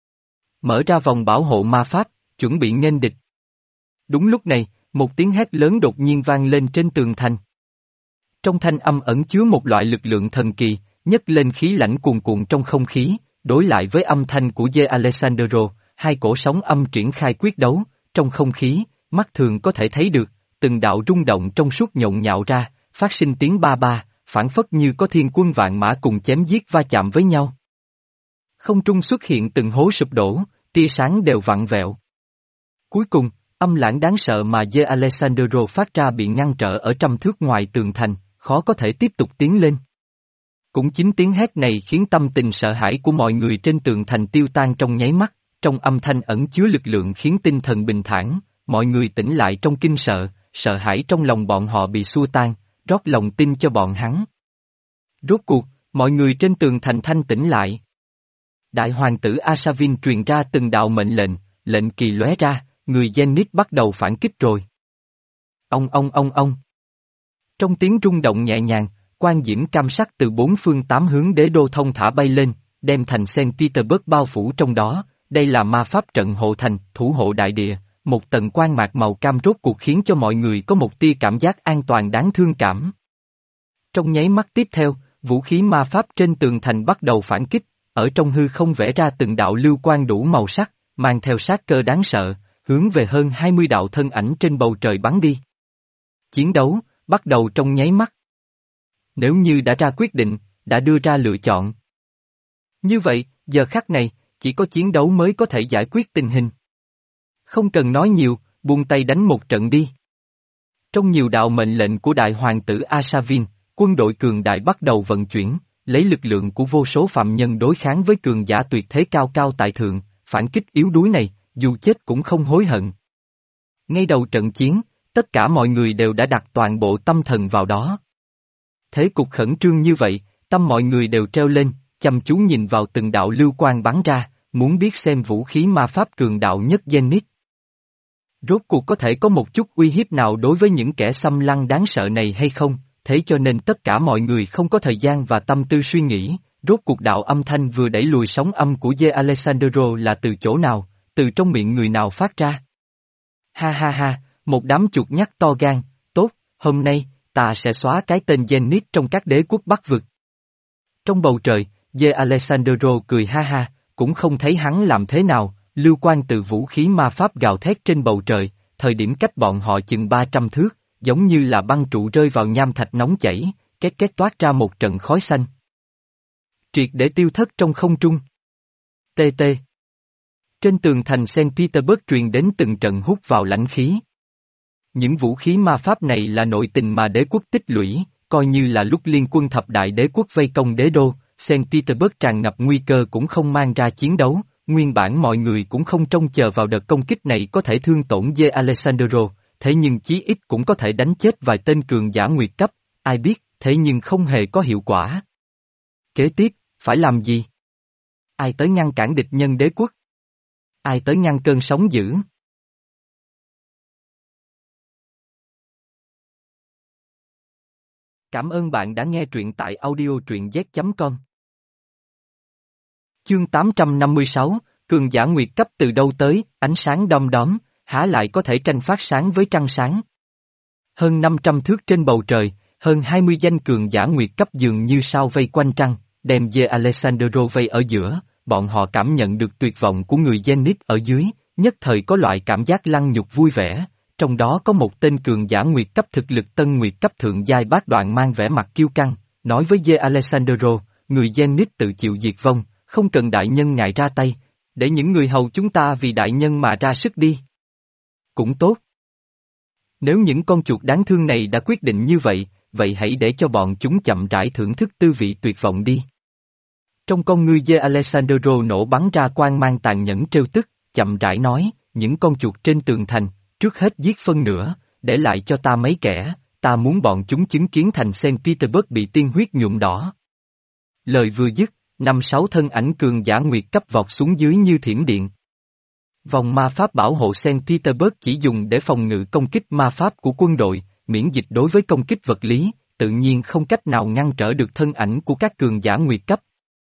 Mở ra vòng bảo hộ ma pháp, chuẩn bị nghênh địch. Đúng lúc này, một tiếng hét lớn đột nhiên vang lên trên tường thành. Trong thanh âm ẩn chứa một loại lực lượng thần kỳ, nhấc lên khí lãnh cuồn cuộn trong không khí, đối lại với âm thanh của De Alessandro, hai cổ sóng âm triển khai quyết đấu, trong không khí, mắt thường có thể thấy được, từng đạo rung động trong suốt nhộn nhạo ra, phát sinh tiếng ba ba, phản phất như có thiên quân vạn mã cùng chém giết va chạm với nhau. Không trung xuất hiện từng hố sụp đổ, tia sáng đều vặn vẹo. Cuối cùng, âm lãng đáng sợ mà De Alessandro phát ra bị ngăn trở ở trăm thước ngoài tường thành, khó có thể tiếp tục tiến lên. Cũng chính tiếng hét này khiến tâm tình sợ hãi của mọi người trên tường thành tiêu tan trong nháy mắt, trong âm thanh ẩn chứa lực lượng khiến tinh thần bình thản, mọi người tỉnh lại trong kinh sợ, sợ hãi trong lòng bọn họ bị xua tan, rót lòng tin cho bọn hắn. Rốt cuộc, mọi người trên tường thành thanh tỉnh lại. Đại hoàng tử Asavin truyền ra từng đạo mệnh lệnh, lệnh kỳ lóe ra, người Zenith bắt đầu phản kích rồi. Ông ông ông ông. Trong tiếng rung động nhẹ nhàng, quang diễm cam sắc từ bốn phương tám hướng đế đô thông thả bay lên, đem thành Saint Petersburg bao phủ trong đó, đây là ma pháp trận hộ thành, thủ hộ đại địa, một tầng quang mạc màu cam rốt cuộc khiến cho mọi người có một tia cảm giác an toàn đáng thương cảm. Trong nháy mắt tiếp theo, vũ khí ma pháp trên tường thành bắt đầu phản kích, ở trong hư không vẽ ra từng đạo lưu quang đủ màu sắc, mang theo sát cơ đáng sợ, hướng về hơn hai mươi đạo thân ảnh trên bầu trời bắn đi. Chiến đấu, bắt đầu trong nháy mắt. Nếu như đã ra quyết định, đã đưa ra lựa chọn. Như vậy, giờ khắc này, chỉ có chiến đấu mới có thể giải quyết tình hình. Không cần nói nhiều, buông tay đánh một trận đi. Trong nhiều đạo mệnh lệnh của đại hoàng tử Asavin, quân đội cường đại bắt đầu vận chuyển, lấy lực lượng của vô số phạm nhân đối kháng với cường giả tuyệt thế cao cao tại thượng, phản kích yếu đuối này, dù chết cũng không hối hận. Ngay đầu trận chiến, tất cả mọi người đều đã đặt toàn bộ tâm thần vào đó. Thế cục khẩn trương như vậy, tâm mọi người đều treo lên, chăm chú nhìn vào từng đạo lưu quang bắn ra, muốn biết xem vũ khí ma pháp cường đạo nhất Zenith. Rốt cuộc có thể có một chút uy hiếp nào đối với những kẻ xâm lăng đáng sợ này hay không, thế cho nên tất cả mọi người không có thời gian và tâm tư suy nghĩ, rốt cuộc đạo âm thanh vừa đẩy lùi sóng âm của De Alessandro là từ chỗ nào, từ trong miệng người nào phát ra. Ha ha ha, một đám chuột nhắt to gan, tốt, hôm nay, ta sẽ xóa cái tên Zenith trong các đế quốc Bắc vực. Trong bầu trời, De Alessandro cười ha ha, cũng không thấy hắn làm thế nào, lưu quang từ vũ khí ma pháp gào thét trên bầu trời, thời điểm cách bọn họ chừng ba trăm thước, giống như là băng trụ rơi vào nham thạch nóng chảy, két két toát ra một trận khói xanh. Triệt để tiêu thất trong không trung. Tê tê. Trên tường thành Saint Petersburg truyền đến từng trận hút vào lãnh khí. Những vũ khí ma pháp này là nội tình mà đế quốc tích lũy, coi như là lúc liên quân thập đại đế quốc vây công đế đô, Saint Petersburg tràn ngập nguy cơ cũng không mang ra chiến đấu, nguyên bản mọi người cũng không trông chờ vào đợt công kích này có thể thương tổn Ye Alessandro, thế nhưng chí ít cũng có thể đánh chết vài tên cường giả nguyệt cấp, ai biết, thế nhưng không hề có hiệu quả. Kế tiếp, phải làm gì? Ai tới ngăn cản địch nhân đế quốc? Ai tới ngăn cơn sóng dữ? Cảm ơn bạn đã nghe truyện tại audio truyện z chấm com. Chương tám trăm năm mươi sáu, cường giả nguyệt cấp từ đâu tới, ánh sáng đom đóm, há lại có thể tranh phát sáng với trăng sáng. Hơn năm trăm thước trên bầu trời, hơn hai mươi danh cường giả nguyệt cấp dường như sao vây quanh trăng, đem Ye Alessandro vây ở giữa, bọn họ cảm nhận được tuyệt vọng của người Zenith ở dưới, nhất thời có loại cảm giác lăng nhục vui vẻ. Trong đó có một tên cường giả nguyệt cấp thực lực tân nguyệt cấp thượng giai bát đoạn mang vẻ mặt kiêu căng, nói với Ye Alessandro, người Zenith tự chịu diệt vong, không cần đại nhân ngài ra tay, để những người hầu chúng ta vì đại nhân mà ra sức đi. Cũng tốt. Nếu những con chuột đáng thương này đã quyết định như vậy, vậy hãy để cho bọn chúng chậm rãi thưởng thức tư vị tuyệt vọng đi. Trong con ngươi Ye Alessandro nổ bắn ra quang mang tàn nhẫn trêu tức, chậm rãi nói, những con chuột trên tường thành, trước hết giết phân nửa, để lại cho ta mấy kẻ, ta muốn bọn chúng chứng kiến thành Saint Petersburg bị tiên huyết nhuộm đỏ. Lời vừa dứt, năm sáu thân ảnh cường giả nguyệt cấp vọt xuống dưới như thiểm điện. Vòng ma pháp bảo hộ Saint Petersburg chỉ dùng để phòng ngự công kích ma pháp của quân đội, miễn dịch đối với công kích vật lý, tự nhiên không cách nào ngăn trở được thân ảnh của các cường giả nguyệt cấp.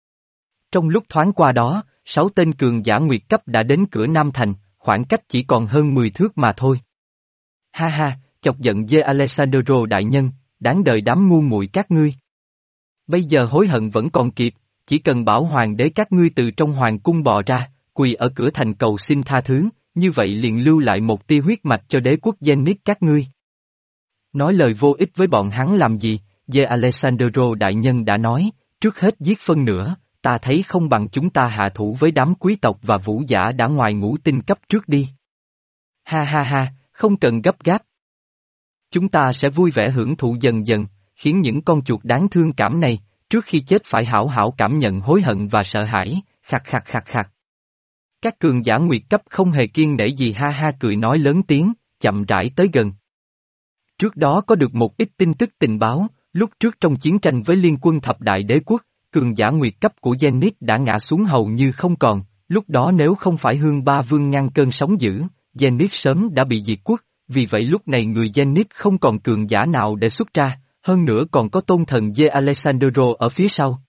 Trong lúc thoáng qua đó, sáu tên cường giả nguyệt cấp đã đến cửa Nam Thành, khoảng cách chỉ còn hơn mười thước mà thôi. Ha ha, chọc giận Ye Alessandro đại nhân, đáng đời đám ngu muội các ngươi. Bây giờ hối hận vẫn còn kịp, chỉ cần bảo hoàng đế các ngươi từ trong hoàng cung bò ra, quỳ ở cửa thành cầu xin tha thứ, như vậy liền lưu lại một tia huyết mạch cho đế quốc Zenith các ngươi. Nói lời vô ích với bọn hắn làm gì, Ye Alessandro đại nhân đã nói, trước hết giết phân nửa, ta thấy không bằng chúng ta hạ thủ với đám quý tộc và vũ giả đã ngoài ngũ tinh cấp trước đi. Ha ha ha, không cần gấp gáp. Chúng ta sẽ vui vẻ hưởng thụ dần dần, khiến những con chuột đáng thương cảm này, trước khi chết phải hảo hảo cảm nhận hối hận và sợ hãi, khạc khạc khạc khạc. Các cường giả nguyệt cấp không hề kiêng nể gì ha ha cười nói lớn tiếng, chậm rãi tới gần. Trước đó có được một ít tin tức tình báo, lúc trước trong chiến tranh với liên quân thập đại đế quốc, cường giả nguyệt cấp của Zenith đã ngã xuống hầu như không còn, lúc đó nếu không phải Hương Ba Vương ngăn cơn sóng dữ, Zenith sớm đã bị diệt quốc, vì vậy lúc này người Zenith không còn cường giả nào để xuất ra, hơn nữa còn có tôn thần Ye Alessandro ở phía sau.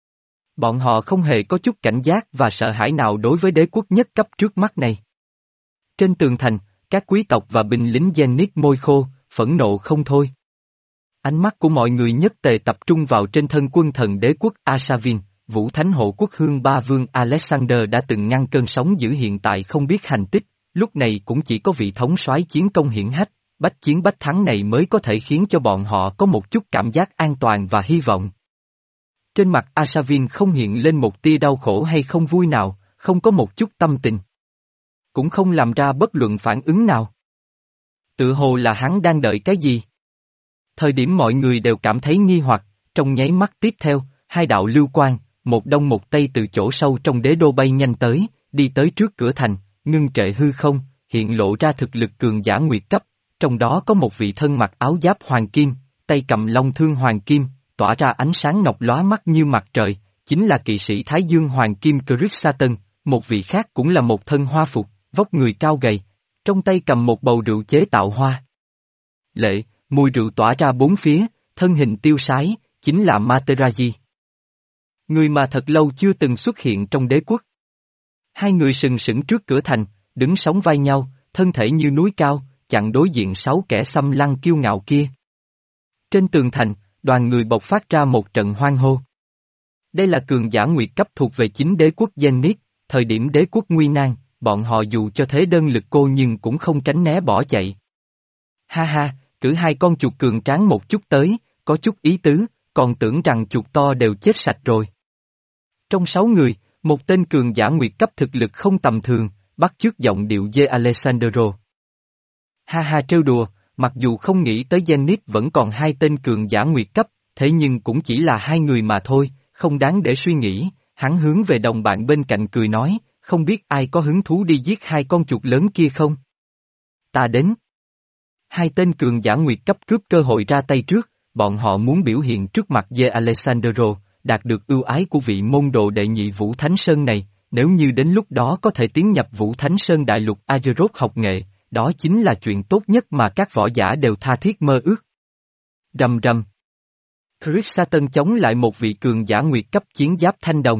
Bọn họ không hề có chút cảnh giác và sợ hãi nào đối với đế quốc nhất cấp trước mắt này. Trên tường thành, các quý tộc và binh lính Zenith môi khô, phẫn nộ không thôi. Ánh mắt của mọi người nhất tề tập trung vào trên thân quân thần đế quốc Asavin, Vũ Thánh Hộ Quốc Hương Ba Vương Alexander đã từng ngăn cơn sóng dữ hiện tại không biết hành tích, lúc này cũng chỉ có vị thống soái chiến công hiển hách, bách chiến bách thắng này mới có thể khiến cho bọn họ có một chút cảm giác an toàn và hy vọng. Trên mặt Asavin không hiện lên một tia đau khổ hay không vui nào, không có một chút tâm tình. Cũng không làm ra bất luận phản ứng nào. Tự hồ là hắn đang đợi cái gì? Thời điểm mọi người đều cảm thấy nghi hoặc, trong nháy mắt tiếp theo, hai đạo lưu quang, một đông một tây từ chỗ sâu trong đế đô bay nhanh tới, đi tới trước cửa thành, ngưng trệ hư không, hiện lộ ra thực lực cường giả nguyệt cấp, trong đó có một vị thân mặc áo giáp hoàng kim, tay cầm long thương hoàng kim, tỏa ra ánh sáng ngọc lóa mắt như mặt trời, chính là kỵ sĩ Thái Dương hoàng kim Chris Satan, một vị khác cũng là một thân hoa phục, vóc người cao gầy, trong tay cầm một bầu rượu chế tạo hoa. Lệ, mùi rượu tỏa ra bốn phía, thân hình tiêu sái, chính là Materaji. Người mà thật lâu chưa từng xuất hiện trong đế quốc. Hai người sừng sững trước cửa thành, đứng sóng vai nhau, thân thể như núi cao, chặn đối diện sáu kẻ xâm lăng kiêu ngạo kia. Trên tường thành, đoàn người bộc phát ra một trận hoan hô. Đây là cường giả nguyệt cấp thuộc về chính đế quốc Zenith, thời điểm đế quốc nguy nan, bọn họ dù cho thế đơn lực cô nhưng cũng không tránh né bỏ chạy. Ha ha, cử hai con chuột cường tráng một chút tới, có chút ý tứ, còn tưởng rằng chuột to đều chết sạch rồi. Trong sáu người, một tên cường giả nguyệt cấp thực lực không tầm thường, bắt chước giọng điệu dê Alessandro. Ha ha trêu đùa, mặc dù không nghĩ tới Zenith vẫn còn hai tên cường giả nguyệt cấp, thế nhưng cũng chỉ là hai người mà thôi, không đáng để suy nghĩ, hắn hướng về đồng bạn bên cạnh cười nói, không biết ai có hứng thú đi giết hai con chuột lớn kia không? Ta đến. Hai tên cường giả nguyệt cấp cướp cơ hội ra tay trước, bọn họ muốn biểu hiện trước mặt dê Alessandro, đạt được ưu ái của vị môn đồ đệ nhị Vũ Thánh Sơn này, nếu như đến lúc đó có thể tiến nhập Vũ Thánh Sơn đại lục Azeroth học nghệ, đó chính là chuyện tốt nhất mà các võ giả đều tha thiết mơ ước. Rầm rầm. Chris Satan chống lại một vị cường giả nguyệt cấp chiến giáp thanh đồng.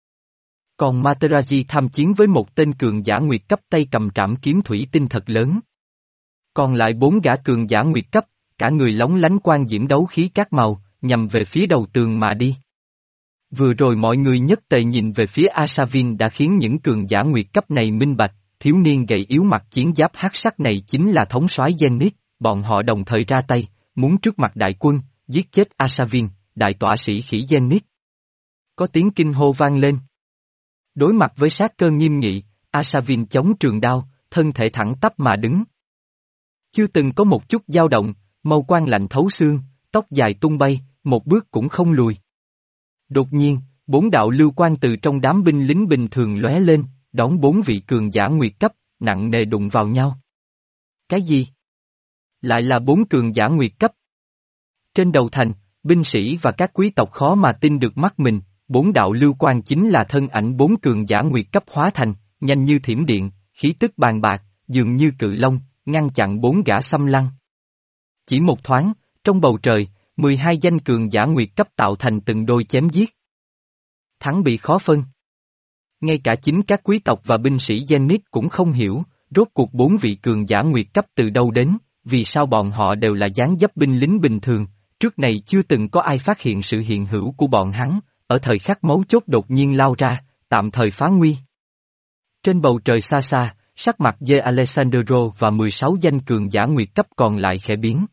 Còn Materaji tham chiến với một tên cường giả nguyệt cấp tay cầm trảm kiếm thủy tinh thật lớn. Còn lại bốn gã cường giả nguyệt cấp, cả người lóng lánh quang diễm đấu khí các màu, nhằm về phía đầu tường mà đi. Vừa rồi mọi người nhất tề nhìn về phía Asavin đã khiến những cường giả nguyệt cấp này minh bạch, thiếu niên gầy yếu mặc chiến giáp hắc sắc này chính là thống soái Zenith, bọn họ đồng thời ra tay, muốn trước mặt đại quân, giết chết Asavin, đại tọa sĩ khỉ Zenith. Có tiếng kinh hô vang lên. Đối mặt với sát cơ nghiêm nghị, Asavin chống trường đao, thân thể thẳng tắp mà đứng. Chưa từng có một chút dao động, mâu quang lạnh thấu xương, tóc dài tung bay, một bước cũng không lùi. Đột nhiên, bốn đạo lưu quang từ trong đám binh lính bình thường lóe lên, đón bốn vị cường giả nguyệt cấp, nặng nề đụng vào nhau. Cái gì? Lại là bốn cường giả nguyệt cấp. Trên đầu thành, binh sĩ và các quý tộc khó mà tin được mắt mình, bốn đạo lưu quang chính là thân ảnh bốn cường giả nguyệt cấp hóa thành, nhanh như thiểm điện, khí tức bàn bạc, dường như cự long, ngăn chặn bốn gã xâm lăng. Chỉ một thoáng, trong bầu trời, mười hai danh cường giả nguyệt cấp tạo thành từng đôi chém giết. Thắng bị khó phân. Ngay cả chính các quý tộc và binh sĩ Zenith cũng không hiểu, rốt cuộc bốn vị cường giả nguyệt cấp từ đâu đến, vì sao bọn họ đều là dáng dấp binh lính bình thường, trước này chưa từng có ai phát hiện sự hiện hữu của bọn hắn, ở thời khắc mấu chốt đột nhiên lao ra, tạm thời phá nguy. Trên bầu trời xa xa, sắc mặt dê Alessandro và mười sáu danh cường giả nguyệt cấp còn lại khẽ biến.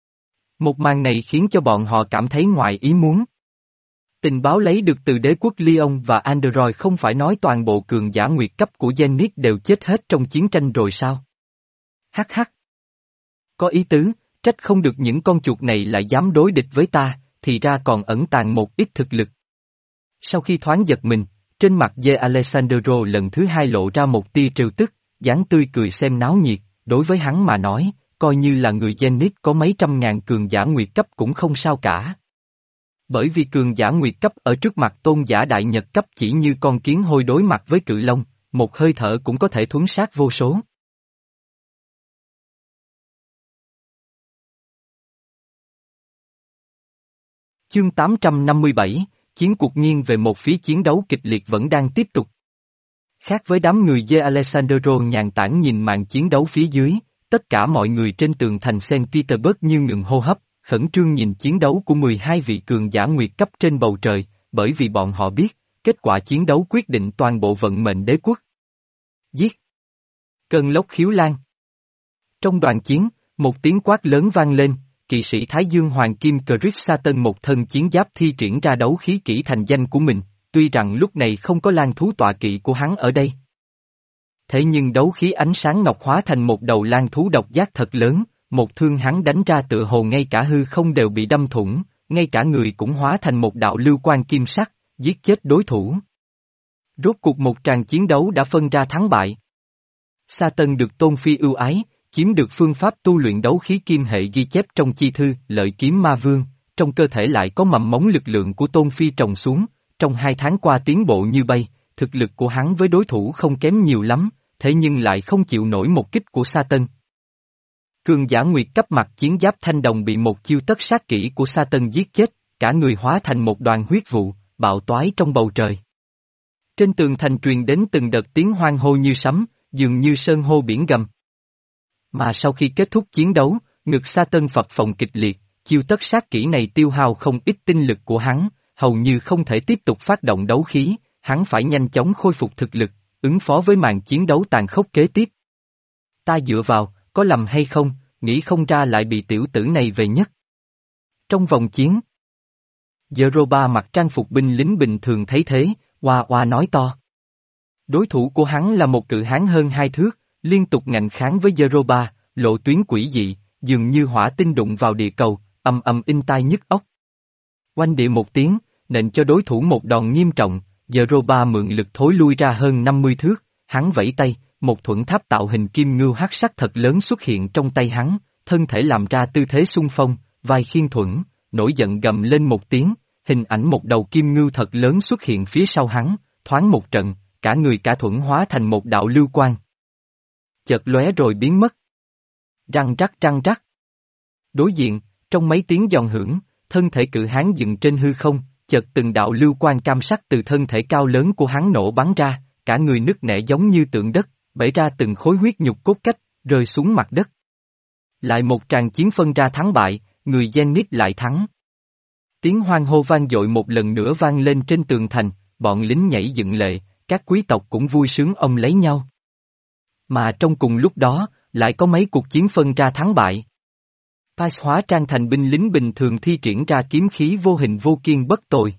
Một màn này khiến cho bọn họ cảm thấy ngoài ý muốn. Tình báo lấy được từ đế quốc Lyon và Android không phải nói toàn bộ cường giả nguyệt cấp của Zenith đều chết hết trong chiến tranh rồi sao? Hắc hắc. Có ý tứ, trách không được những con chuột này lại dám đối địch với ta, thì ra còn ẩn tàng một ít thực lực. Sau khi thoáng giật mình, trên mặt dê Alessandro lần thứ hai lộ ra một tia trêu tức, dáng tươi cười xem náo nhiệt, đối với hắn mà nói, coi như là người Zenith có mấy trăm ngàn cường giả nguyệt cấp cũng không sao cả. Bởi vì cường giả nguyệt cấp ở trước mặt tôn giả đại nhật cấp chỉ như con kiến hôi đối mặt với cự long, một hơi thở cũng có thể thuấn sát vô số. Chương tám trăm năm mươi bảy, chiến cuộc nghiêng về một phía, chiến đấu kịch liệt vẫn đang tiếp tục. Khác với đám người dê Alessandro nhàn tản nhìn màn chiến đấu phía dưới, tất cả mọi người trên tường thành Saint Petersburg như ngừng hô hấp, khẩn trương nhìn chiến đấu của mười hai vị cường giả nguyệt cấp trên bầu trời, bởi vì bọn họ biết, kết quả chiến đấu quyết định toàn bộ vận mệnh đế quốc. Giết! Cơn lốc khiếu lan. Trong đoàn chiến, một tiếng quát lớn vang lên, kỵ sĩ Thái Dương Hoàng Kim Chris Satan một thân chiến giáp thi triển ra đấu khí kỹ thành danh của mình, tuy rằng lúc này không có lang thú tọa kỵ của hắn ở đây. Thế nhưng đấu khí ánh sáng ngọc hóa thành một đầu lang thú độc giác thật lớn, một thương hắn đánh ra tựa hồ ngay cả hư không đều bị đâm thủng, ngay cả người cũng hóa thành một đạo lưu quang kim sắc, giết chết đối thủ. Rốt cuộc một tràng chiến đấu đã phân ra thắng bại. Satan được Tôn Phi ưu ái, chiếm được phương pháp tu luyện đấu khí kim hệ ghi chép trong chi thư Lợi Kiếm Ma Vương, trong cơ thể lại có mầm mống lực lượng của Tôn Phi trồng xuống, trong hai tháng qua tiến bộ như bay, thực lực của hắn với đối thủ không kém nhiều lắm, thế nhưng lại không chịu nổi một kích của Satan. Cường giả nguyệt cấp mặc chiến giáp thanh đồng bị một chiêu tất sát kỹ của Satan giết chết, cả người hóa thành một đoàn huyết vụ, bạo toái trong bầu trời. Trên tường thành truyền đến từng đợt tiếng hoan hô như sấm, dường như sơn hô biển gầm. Mà sau khi kết thúc chiến đấu, ngực Satan phập phồng kịch liệt, chiêu tất sát kỹ này tiêu hao không ít tinh lực của hắn, hầu như không thể tiếp tục phát động đấu khí, hắn phải nhanh chóng khôi phục thực lực, ứng phó với màn chiến đấu tàn khốc kế tiếp. Ta dựa vào, có lầm hay không, nghĩ không ra lại bị tiểu tử này về nhất. Trong vòng chiến, Zeroba mặc trang phục binh lính bình thường thấy thế, oa oa nói to. Đối thủ của hắn là một cự hán hơn hai thước, liên tục ngạnh kháng với Zeroba, lộ tuyến quỷ dị, dường như hỏa tinh đụng vào địa cầu, ầm ầm in tai nhức óc. Oanh địa một tiếng, nện cho đối thủ một đòn nghiêm trọng, Zeroba mượn lực thối lui ra hơn năm mươi thước, hắn vẫy tay, một thuẫn tháp tạo hình kim ngưu hắc sắc thật lớn xuất hiện trong tay hắn, thân thể làm ra tư thế xung phong, vai khiên thuẫn, nổi giận gầm lên một tiếng, hình ảnh một đầu kim ngưu thật lớn xuất hiện phía sau hắn, thoáng một trận, cả người cả thuẫn hóa thành một đạo lưu quang. Chợt lóe rồi biến mất. Răng rắc răng rắc. Đối diện, trong mấy tiếng giòn hưởng, thân thể cự hán dựng trên hư không, chợt từng đạo lưu quang cam sắc từ thân thể cao lớn của hắn nổ bắn ra, cả người nứt nẻ giống như tượng đất, bể ra từng khối huyết nhục cốt cách, rơi xuống mặt đất. Lại một tràng chiến phân ra thắng bại, người Zenith lại thắng. Tiếng hoan hô vang dội một lần nữa vang lên trên tường thành, bọn lính nhảy dựng lệ, các quý tộc cũng vui sướng ôm lấy nhau. Mà trong cùng lúc đó, lại có mấy cuộc chiến phân ra thắng bại. Pais hóa trang thành binh lính bình thường thi triển ra kiếm khí vô hình vô kiên bất tồi.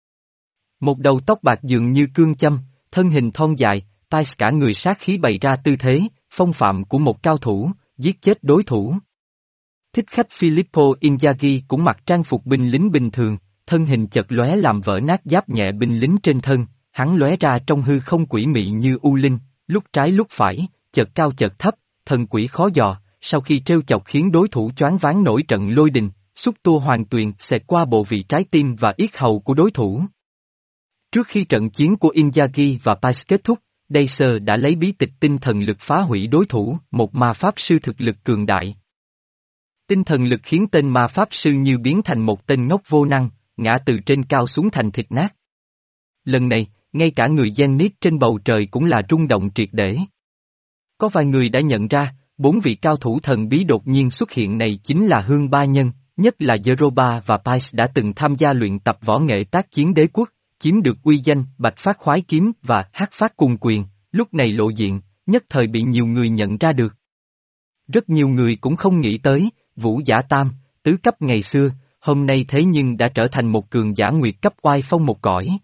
Một đầu tóc bạc dường như cương châm, thân hình thon dài, Pais cả người sát khí bày ra tư thế, phong phạm của một cao thủ, giết chết đối thủ. Thích khách Filippo Inzaghi cũng mặc trang phục binh lính bình thường, thân hình chật lóe làm vỡ nát giáp nhẹ binh lính trên thân, hắn lóe ra trong hư không quỷ mị như u linh, lúc trái lúc phải, chợt cao chợt thấp, thần quỷ khó dò, sau khi trêu chọc khiến đối thủ choáng váng nổi trận lôi đình, xúc tua hoàng tuyền xẹt qua bộ vị trái tim và yết hầu của đối thủ. Trước khi trận chiến của Inzaghi và Pais kết thúc, Dacer đã lấy bí tịch tinh thần lực phá hủy đối thủ, một ma pháp sư thực lực cường đại. Tinh thần lực khiến tên ma pháp sư như biến thành một tên ngốc vô năng, ngã từ trên cao xuống thành thịt nát. Lần này, ngay cả người Zenith trên bầu trời cũng là rung động triệt để. Có vài người đã nhận ra, bốn vị cao thủ thần bí đột nhiên xuất hiện này chính là Hương Ba Nhân, nhất là Zeroba và Pais đã từng tham gia luyện tập võ nghệ tác chiến đế quốc, chiếm được uy danh Bạch Phát Khoái Kiếm và Hắc Phát Cùng Quyền, lúc này lộ diện, nhất thời bị nhiều người nhận ra được. Rất nhiều người cũng không nghĩ tới, Vũ Giả Tam, tứ cấp ngày xưa, hôm nay thế nhưng đã trở thành một cường giả nguyệt cấp oai phong một cõi.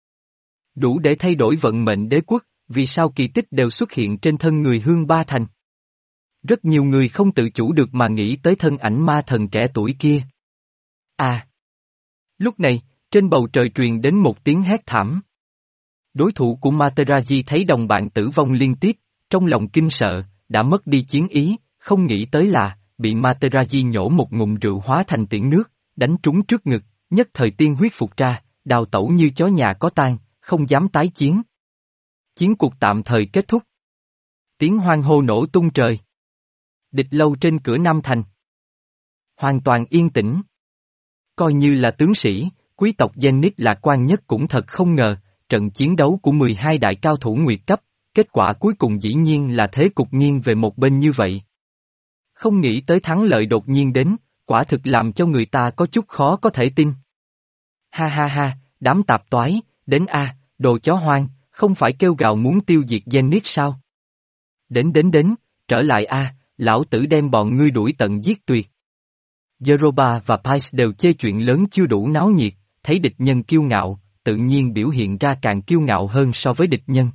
Đủ để thay đổi vận mệnh đế quốc, vì sao kỳ tích đều xuất hiện trên thân người Hương Ba Thành. Rất nhiều người không tự chủ được mà nghĩ tới thân ảnh ma thần trẻ tuổi kia. À! Lúc này, trên bầu trời truyền đến một tiếng hét thảm. Đối thủ của Materazzi thấy đồng bạn tử vong liên tiếp, trong lòng kinh sợ, đã mất đi chiến ý, không nghĩ tới là, bị Materazzi nhổ một ngụm rượu hóa thành tiễn nước, đánh trúng trước ngực, nhất thời tiên huyết phục ra, đào tẩu như chó nhà có tang, không dám tái chiến. Chiến cuộc tạm thời kết thúc. Tiếng hoan hô nổ tung trời. Địch lâu trên cửa Nam Thành. Hoàn toàn yên tĩnh. Coi như là tướng sĩ, quý tộc Zenith lạc quan nhất cũng thật không ngờ, trận chiến đấu của mười hai đại cao thủ nguyệt cấp, kết quả cuối cùng dĩ nhiên là thế cục nghiêng về một bên như vậy. Không nghĩ tới thắng lợi đột nhiên đến, quả thực làm cho người ta có chút khó có thể tin. Ha ha ha, đám tạp toái, đến a, đồ chó hoang, không phải kêu gào muốn tiêu diệt Zenith sao? Đến đến đến, trở lại a, lão tử đem bọn ngươi đuổi tận giết tuyệt. Zeroba và Pais đều chê chuyện lớn chưa đủ náo nhiệt, thấy địch nhân kiêu ngạo, tự nhiên biểu hiện ra càng kiêu ngạo hơn so với địch nhân.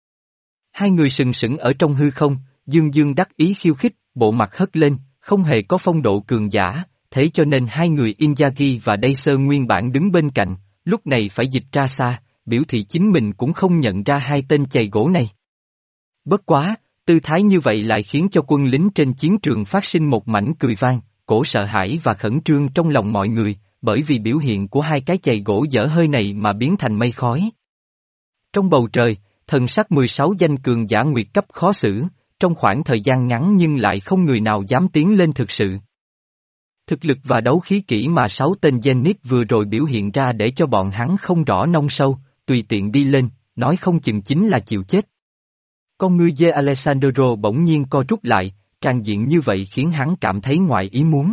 Hai người sừng sững ở trong hư không, dương dương đắc ý khiêu khích, bộ mặt hất lên, không hề có phong độ cường giả, thế cho nên hai người Inzaghi và Dacer nguyên bản đứng bên cạnh, lúc này phải dịch ra xa, biểu thị chính mình cũng không nhận ra hai tên chày gỗ này. Bất quá, tư thái như vậy lại khiến cho quân lính trên chiến trường phát sinh một mảnh cười vang, cổ sợ hãi và khẩn trương trong lòng mọi người, bởi vì biểu hiện của hai cái chày gỗ dở hơi này mà biến thành mây khói. Trong bầu trời, thần sắc mười sáu danh cường giả nguyệt cấp khó xử, trong khoảng thời gian ngắn nhưng lại không người nào dám tiến lên thực sự. Thực lực và đấu khí kỹ mà sáu tên Zenith vừa rồi biểu hiện ra để cho bọn hắn không rõ nông sâu, tùy tiện đi lên, nói không chừng chính là chịu chết. Con ngươi dê Alessandro bỗng nhiên co rút lại, tràn diện như vậy khiến hắn cảm thấy ngoài ý muốn.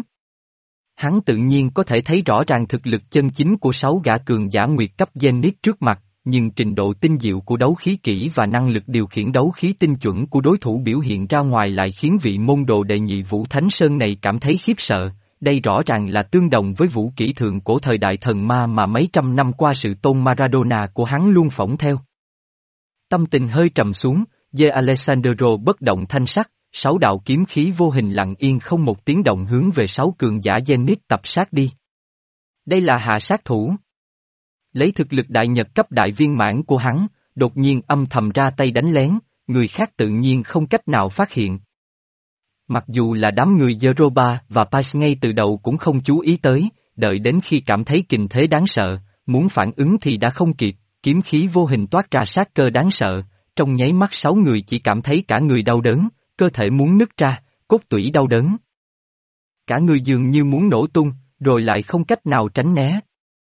Hắn tự nhiên có thể thấy rõ ràng thực lực chân chính của sáu gã cường giả nguyệt cấp Zenith trước mặt, nhưng trình độ tinh diệu của đấu khí kỹ và năng lực điều khiển đấu khí tinh chuẩn của đối thủ biểu hiện ra ngoài lại khiến vị môn đồ đệ nhị Vũ Thánh Sơn này cảm thấy khiếp sợ. Đây rõ ràng là tương đồng với vũ kỹ thượng cổ thời đại thần ma mà mấy trăm năm qua sự tôn Maradona của hắn luôn phỏng theo. Tâm tình hơi trầm xuống, De Alessandro bất động thanh sắc, sáu đạo kiếm khí vô hình lặng yên không một tiếng động hướng về sáu cường giả Zenith tập sát đi. Đây là hạ sát thủ. Lấy thực lực đại nhật cấp đại viên mãn của hắn, đột nhiên âm thầm ra tay đánh lén, người khác tự nhiên không cách nào phát hiện. Mặc dù là đám người Zeroba và Pais ngay từ đầu cũng không chú ý tới, đợi đến khi cảm thấy kình thế đáng sợ, muốn phản ứng thì đã không kịp, kiếm khí vô hình toát ra sát cơ đáng sợ, trong nháy mắt sáu người chỉ cảm thấy cả người đau đớn, cơ thể muốn nứt ra, cốt tủy đau đớn. Cả người dường như muốn nổ tung, rồi lại không cách nào tránh né.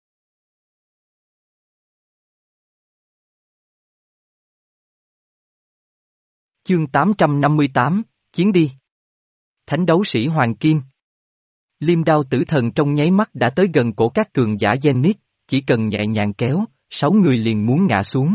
Chương tám trăm năm mươi tám, Chiến đi. Thánh đấu sĩ Hoàng Kim. Liêm đao tử thần trong nháy mắt đã tới gần cổ các cường giả Zenith, chỉ cần nhẹ nhàng kéo, sáu người liền muốn ngã xuống.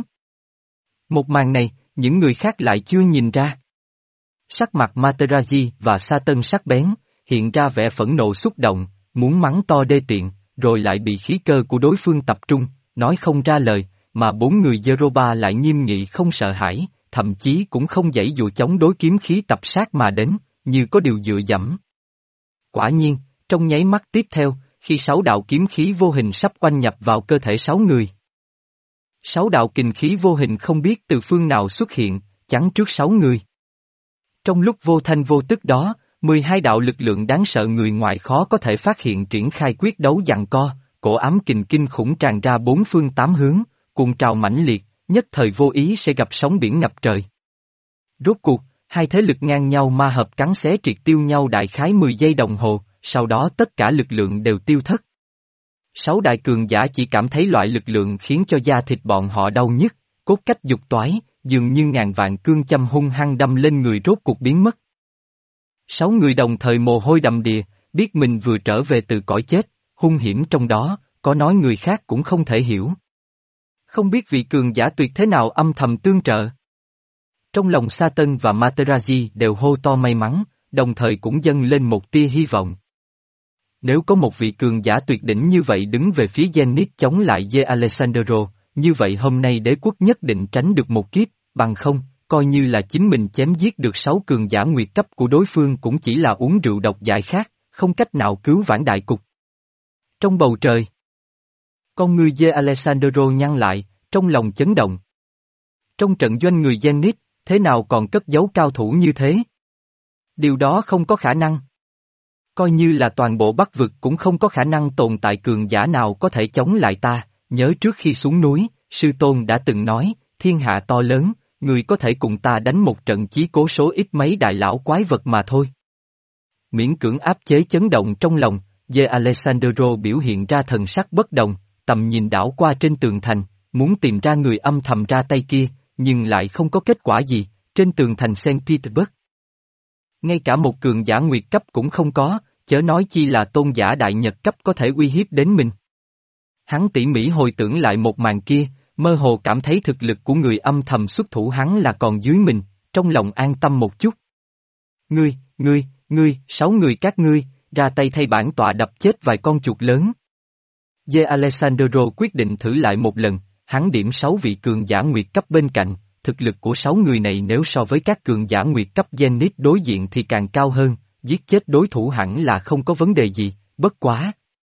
Một màn này, những người khác lại chưa nhìn ra. Sắc mặt Materazzi và Satan sắc bén, hiện ra vẻ phẫn nộ xúc động, muốn mắng to đê tiện, rồi lại bị khí cơ của đối phương tập trung, nói không ra lời, mà bốn người Zeroba lại nghiêm nghị không sợ hãi, thậm chí cũng không giãy dụa chống đối kiếm khí tập sát mà đến, như có điều dựa dẫm. Quả nhiên, trong nháy mắt tiếp theo, khi sáu đạo kiếm khí vô hình sắp oanh nhập vào cơ thể sáu người. Sáu đạo kình khí vô hình không biết từ phương nào xuất hiện, chắn trước sáu người. Trong lúc vô thanh vô tức đó, mười hai đạo lực lượng đáng sợ người ngoài khó có thể phát hiện triển khai quyết đấu giằng co, cổ ám kình kinh khủng tràn ra bốn phương tám hướng, cuồng trào mãnh liệt, nhất thời vô ý sẽ gặp sóng biển ngập trời. Rốt cuộc, hai thế lực ngang nhau ma hợp cắn xé triệt tiêu nhau đại khái mười giây đồng hồ, sau đó tất cả lực lượng đều tiêu thất. Sáu đại cường giả chỉ cảm thấy loại lực lượng khiến cho da thịt bọn họ đau nhức, cốt cách dục toái, dường như ngàn vạn cương châm hung hăng đâm lên người rốt cuộc biến mất. Sáu người đồng thời mồ hôi đầm đìa, biết mình vừa trở về từ cõi chết, hung hiểm trong đó, có nói người khác cũng không thể hiểu. Không biết vị cường giả tuyệt thế nào âm thầm tương trợ. Trong lòng Satan và Materazzi đều hô to may mắn, đồng thời cũng dâng lên một tia hy vọng. Nếu có một vị cường giả tuyệt đỉnh như vậy đứng về phía Zenith chống lại De Alessandro, như vậy hôm nay đế quốc nhất định tránh được một kiếp, bằng không, coi như là chính mình chém giết được sáu cường giả nguyệt cấp của đối phương cũng chỉ là uống rượu độc dại khác, không cách nào cứu vãn đại cục. Trong bầu trời, con người De Alessandro nhăn lại, trong lòng chấn động. Trong trận doanh người Zenith, thế nào còn cất giấu cao thủ như thế? Điều đó không có khả năng. Coi như là toàn bộ Bắc vực cũng không có khả năng tồn tại cường giả nào có thể chống lại ta, nhớ trước khi xuống núi, sư tôn đã từng nói, thiên hạ to lớn, người có thể cùng ta đánh một trận chí cố số ít mấy đại lão quái vật mà thôi. Miễn cưỡng áp chế chấn động trong lòng, De Alessandro biểu hiện ra thần sắc bất đồng, tầm nhìn đảo qua trên tường thành, muốn tìm ra người âm thầm ra tay kia, nhưng lại không có kết quả gì, trên tường thành Saint Petersburg. Ngay cả một cường giả nguyệt cấp cũng không có, chớ nói chi là tôn giả đại nhật cấp có thể uy hiếp đến mình. Hắn tỉ mỉ hồi tưởng lại một màn kia, mơ hồ cảm thấy thực lực của người âm thầm xuất thủ hắn là còn dưới mình, trong lòng an tâm một chút. Ngươi, ngươi, ngươi, sáu người các ngươi, ra tay thay bản tọa đập chết vài con chuột lớn. De Alessandro quyết định thử lại một lần, hắn điểm sáu vị cường giả nguyệt cấp bên cạnh, thực lực của sáu người này nếu so với các cường giả nguyệt cấp Zenith đối diện thì càng cao hơn, giết chết đối thủ hẳn là không có vấn đề gì, bất quá.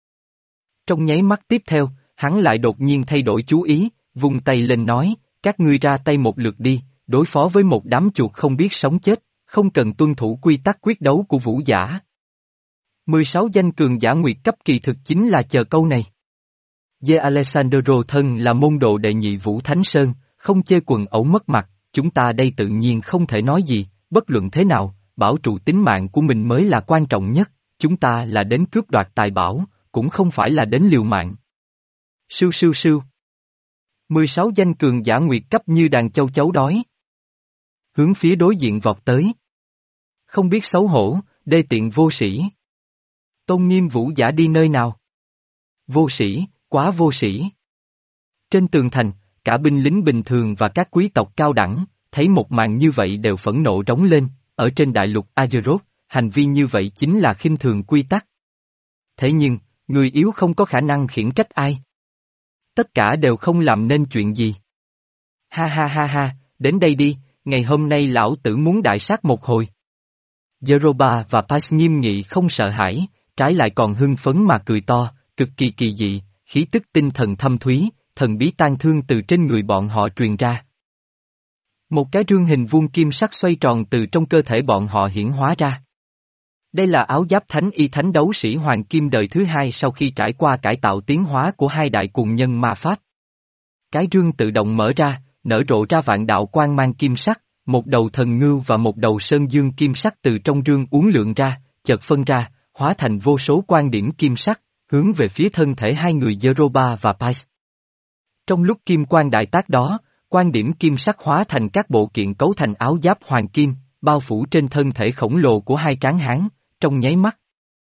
Trong nháy mắt tiếp theo, hắn lại đột nhiên thay đổi chú ý, vung tay lên nói, các ngươi ra tay một lượt đi, đối phó với một đám chuột không biết sống chết, không cần tuân thủ quy tắc quyết đấu của vũ giả. mười sáu danh cường giả nguyệt cấp kỳ thực chính là chờ câu này. De Alessandro thân là môn đồ đệ nhị Vũ Thánh Sơn, không chê quần ẩu mất mặt, chúng ta đây tự nhiên không thể nói gì, bất luận thế nào, bảo trụ tính mạng của mình mới là quan trọng nhất, chúng ta là đến cướp đoạt tài bảo, cũng không phải là đến liều mạng. Sưu sưu sưu. mười sáu danh cường giả nguyệt cấp như đàn châu chấu đói. Hướng phía đối diện vọt tới. Không biết xấu hổ, đê tiện vô sĩ. Tôn nghiêm vũ giả đi nơi nào? Vô sĩ, quá vô sĩ. Trên tường thành, cả binh lính bình thường và các quý tộc cao đẳng, thấy một màn như vậy đều phẫn nộ rống lên, ở trên đại lục Azeroth, hành vi như vậy chính là khinh thường quy tắc. Thế nhưng, người yếu không có khả năng khiển trách ai. Tất cả đều không làm nên chuyện gì. Ha ha ha ha, đến đây đi, ngày hôm nay lão tử muốn đại sát một hồi. Yeroba và Paz nghiêm nghị không sợ hãi, trái lại còn hưng phấn mà cười to, cực kỳ kỳ dị, khí tức tinh thần thâm thúy, thần bí tan thương từ trên người bọn họ truyền ra. Một cái rương hình vuông kim sắc xoay tròn từ trong cơ thể bọn họ hiển hóa ra. Đây là áo giáp thánh y thánh đấu sĩ Hoàng Kim đời thứ hai sau khi trải qua cải tạo tiến hóa của hai đại cuồng nhân ma pháp. Cái rương tự động mở ra, nở rộ ra vạn đạo quang mang kim sắc, một đầu thần ngưu và một đầu sơn dương kim sắc từ trong rương uốn lượn ra, chợt phân ra, hóa thành vô số quan điểm kim sắc, hướng về phía thân thể hai người Yeroba và Paz. Trong lúc kim quang đại tác đó, quan điểm kim sắc hóa thành các bộ kiện cấu thành áo giáp hoàng kim, bao phủ trên thân thể khổng lồ của hai tráng hán, trong nháy mắt.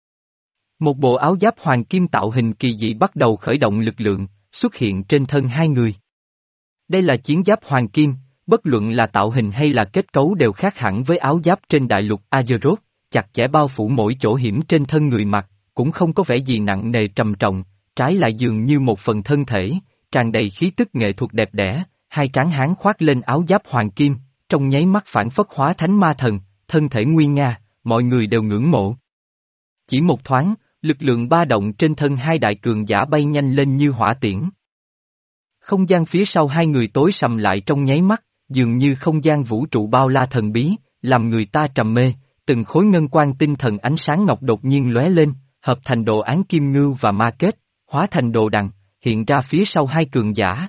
Một bộ áo giáp hoàng kim tạo hình kỳ dị bắt đầu khởi động lực lượng, xuất hiện trên thân hai người. Đây là chiến giáp hoàng kim, bất luận là tạo hình hay là kết cấu đều khác hẳn với áo giáp trên đại lục Azeroth, chặt chẽ bao phủ mỗi chỗ hiểm trên thân người mặc, cũng không có vẻ gì nặng nề trầm trọng, trái lại dường như một phần thân thể, tràn đầy khí tức nghệ thuật đẹp đẽ, hai tráng hán khoác lên áo giáp hoàng kim, trong nháy mắt phản phất hóa thánh ma thần, thân thể nguy nga, mọi người đều ngưỡng mộ. Chỉ một thoáng, lực lượng ba động trên thân hai đại cường giả bay nhanh lên như hỏa tiễn. Không gian phía sau hai người tối sầm lại trong nháy mắt, dường như không gian vũ trụ bao la thần bí, làm người ta trầm mê, từng khối ngân quang tinh thần ánh sáng ngọc đột nhiên lóe lên, hợp thành đồ án kim ngưu và ma kết, hóa thành đồ đằng, hiện ra phía sau hai cường giả.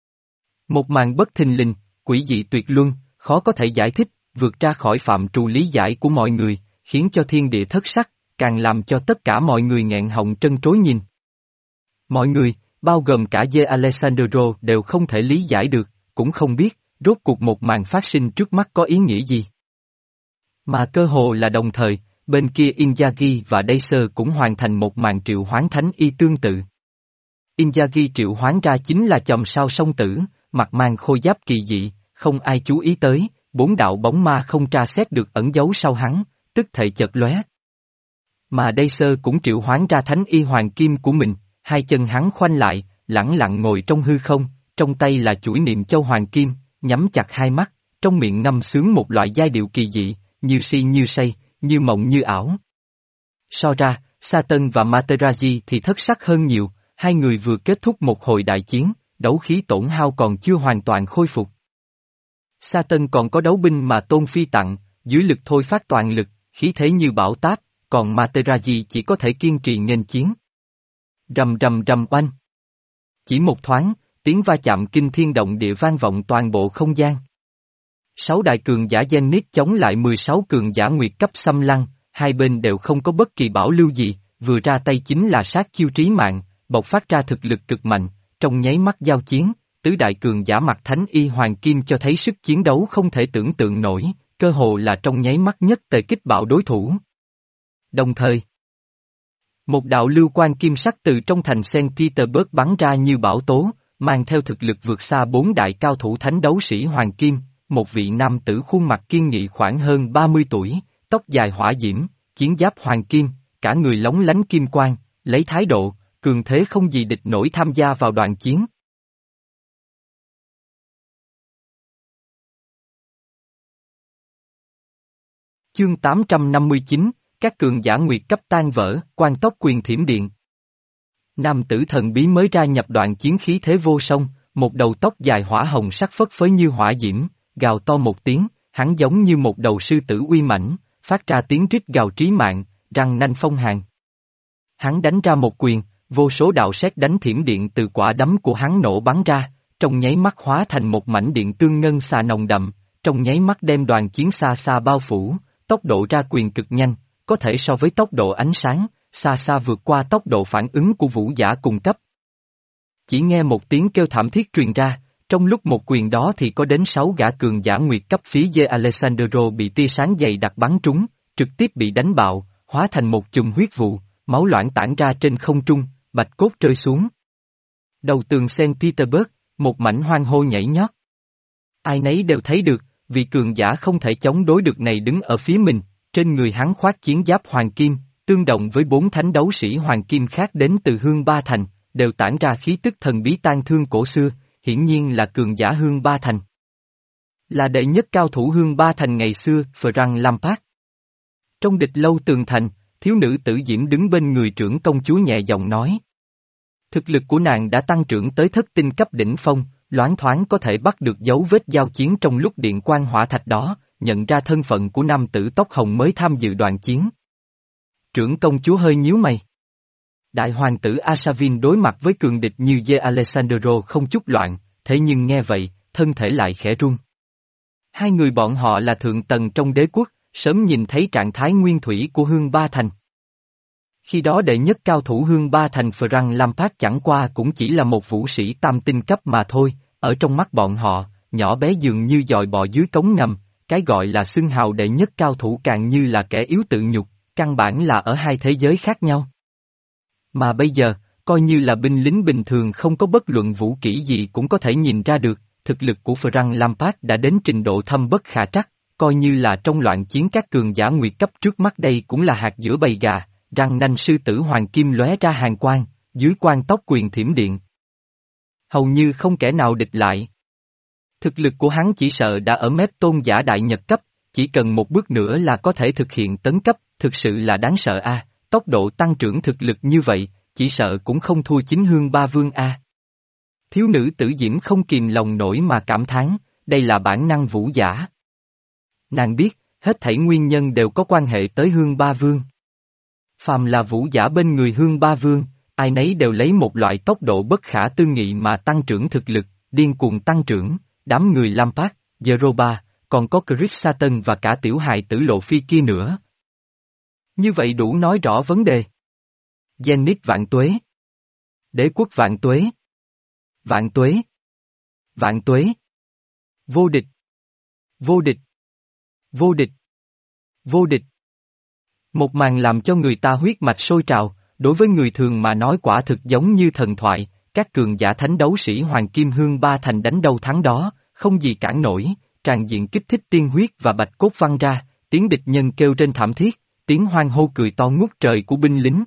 Một màn bất thình lình, quỷ dị tuyệt luân, khó có thể giải thích, vượt ra khỏi phạm trù lý giải của mọi người, khiến cho thiên địa thất sắc, càng làm cho tất cả mọi người nghẹn họng trân trối nhìn. Mọi người, bao gồm cả Ye Alessandro đều không thể lý giải được, cũng không biết, rốt cuộc một màn phát sinh trước mắt có ý nghĩa gì. Mà cơ hồ là đồng thời, bên kia Inzaghi và Dacer cũng hoàn thành một màn triệu hoán thánh y tương tự. Inzaghi triệu hoán ra chính là chòm sao song tử, mặt mang khôi giáp kỳ dị, không ai chú ý tới, bốn đạo bóng ma không tra xét được ẩn giấu sau hắn, tức thể chợt lóe. Mà Dacer cũng triệu hoán ra thánh y hoàng kim của mình, hai chân hắn khoanh lại, lẳng lặng ngồi trong hư không, trong tay là chuỗi niệm châu hoàng kim, nhắm chặt hai mắt, trong miệng ngâm sướng một loại giai điệu kỳ dị, như si như say, như mộng như ảo. So ra, Satan và Materazzi thì thất sắc hơn nhiều, hai người vừa kết thúc một hồi đại chiến, đấu khí tổn hao còn chưa hoàn toàn khôi phục. Satan còn có đấu binh mà Tôn Phi tặng, dưới lực thôi phát toàn lực, khí thế như bão táp, còn Materazzi chỉ có thể kiên trì nghênh chiến. Rầm rầm rầm oanh. Chỉ một thoáng, tiếng va chạm kinh thiên động địa vang vọng toàn bộ không gian. Sáu đại cường giả Zenith chống lại mười sáu cường giả nguyệt cấp xâm lăng, hai bên đều không có bất kỳ bảo lưu gì, vừa ra tay chính là sát chiêu trí mạng, bộc phát ra thực lực cực mạnh, trong nháy mắt giao chiến, tứ đại cường giả mặc thánh y hoàng kim cho thấy sức chiến đấu không thể tưởng tượng nổi, cơ hồ là trong nháy mắt nhất tề kích bạo đối thủ. Đồng thời, một đạo lưu quang kim sắc từ trong thành Saint Petersburg bắn ra như bão tố, mang theo thực lực vượt xa bốn đại cao thủ thánh đấu sĩ hoàng kim, một vị nam tử khuôn mặt kiên nghị khoảng hơn ba mươi tuổi, tóc dài hỏa diễm, chiến giáp hoàng kim, cả người lóng lánh kim quang, lấy thái độ, cường thế không gì địch nổi tham gia vào đoàn chiến. Chương tám trăm năm mươi chín, các cường giả nguyệt cấp tan vỡ, quan tốc quyền thiểm điện. Nam tử thần bí mới ra nhập đoạn chiến khí thế vô song, một đầu tóc dài hỏa hồng sắc phất phới như hỏa diễm, gào to một tiếng, hắn giống như một đầu sư tử uy mãnh, phát ra tiếng rít gào trí mạng, răng nanh phong hàn. Hắn đánh ra một quyền, vô số đạo sét đánh thiểm điện từ quả đấm của hắn nổ bắn ra, trong nháy mắt hóa thành một mảnh điện tương ngân xà nồng đậm, trong nháy mắt đem đoàn chiến xa xa bao phủ, tốc độ ra quyền cực nhanh, có thể so với tốc độ ánh sáng, xa xa vượt qua tốc độ phản ứng của vũ giả cùng cấp. Chỉ nghe một tiếng kêu thảm thiết truyền ra, trong lúc một quyền đó thì có đến sáu gã cường giả nguyệt cấp phía Ye Alessandro bị tia sáng dày đặc bắn trúng, trực tiếp bị đánh bạo, hóa thành một chùm huyết vụ, máu loãng tản ra trên không trung, bạch cốt rơi xuống. Đầu tường Saint Petersburg, một mảnh hoang hô nhảy nhót. Ai nấy đều thấy được, vị cường giả không thể chống đối được này đứng ở phía mình, trên người hắn khoác chiến giáp hoàng kim, tương đồng với bốn thánh đấu sĩ hoàng kim khác đến từ Hương Ba Thành, đều tản ra khí tức thần bí tan thương cổ xưa, hiển nhiên là cường giả Hương Ba Thành. Là đệ nhất cao thủ Hương Ba Thành ngày xưa, Frank Lampard. Trong địch lâu tường thành, thiếu nữ Tử Diễm đứng bên người trưởng công chúa nhẹ giọng nói. Thực lực của nàng đã tăng trưởng tới thất tinh cấp đỉnh phong, loáng thoáng có thể bắt được dấu vết giao chiến trong lúc điện quan hỏa thạch đó, nhận ra thân phận của nam tử tóc hồng mới tham dự đoàn chiến. Trưởng công chúa hơi nhíu mày. Đại hoàng tử Asavin đối mặt với cường địch như De Alessandro không chút loạn, thế nhưng nghe vậy, thân thể lại khẽ run. Hai người bọn họ là thượng tầng trong đế quốc, sớm nhìn thấy trạng thái nguyên thủy của Hương Ba Thành. Khi đó đệ nhất cao thủ Hương Ba Thành Frank Lampard chẳng qua cũng chỉ là một vũ sĩ tam tinh cấp mà thôi, ở trong mắt bọn họ, nhỏ bé dường như dòi bò dưới cống ngầm, cái gọi là xưng hào đệ nhất cao thủ càng như là kẻ yếu tự nhục, căn bản là ở hai thế giới khác nhau. Mà bây giờ, coi như là binh lính bình thường không có bất luận vũ kỹ gì cũng có thể nhìn ra được, thực lực của Frank Lampard đã đến trình độ thâm bất khả trắc, coi như là trong loạn chiến các cường giả nguyệt cấp trước mắt đây cũng là hạt giữa bầy gà, răng nanh sư tử hoàng kim lóe ra hàng quang, dưới quan tóc quyền thiểm điện. Hầu như không kẻ nào địch lại. Thực lực của hắn chỉ sợ đã ở mép tôn giả đại nhật cấp, chỉ cần một bước nữa là có thể thực hiện tấn cấp, thực sự là đáng sợ a. Tốc độ tăng trưởng thực lực như vậy, chỉ sợ cũng không thua chính Hương Ba Vương a. Thiếu nữ Tử Diễm không kìm lòng nổi mà cảm thán, đây là bản năng vũ giả. Nàng biết, hết thảy nguyên nhân đều có quan hệ tới Hương Ba Vương. Phàm là vũ giả bên người Hương Ba Vương, ai nấy đều lấy một loại tốc độ bất khả tư nghị mà tăng trưởng thực lực, điên cuồng tăng trưởng, đám người Lampard, Zeroba, còn có Chris Satan và cả tiểu hài tử Lộ Phi kia nữa. Như vậy đủ nói rõ vấn đề. Zenith vạn tuế. Đế quốc vạn tuế. Vạn tuế. Vạn tuế. Vô địch. Vô địch. Vô địch. Vô địch. Một màn làm cho người ta huyết mạch sôi trào, đối với người thường mà nói quả thực giống như thần thoại, các cường giả thánh đấu sĩ Hoàng Kim Hương Ba Thành đánh đâu thắng đó, không gì cản nổi, tràn diện kích thích tiên huyết và bạch cốt văng ra, tiếng địch nhân kêu trên thảm thiết, tiếng hoan hô cười to ngút trời của binh lính.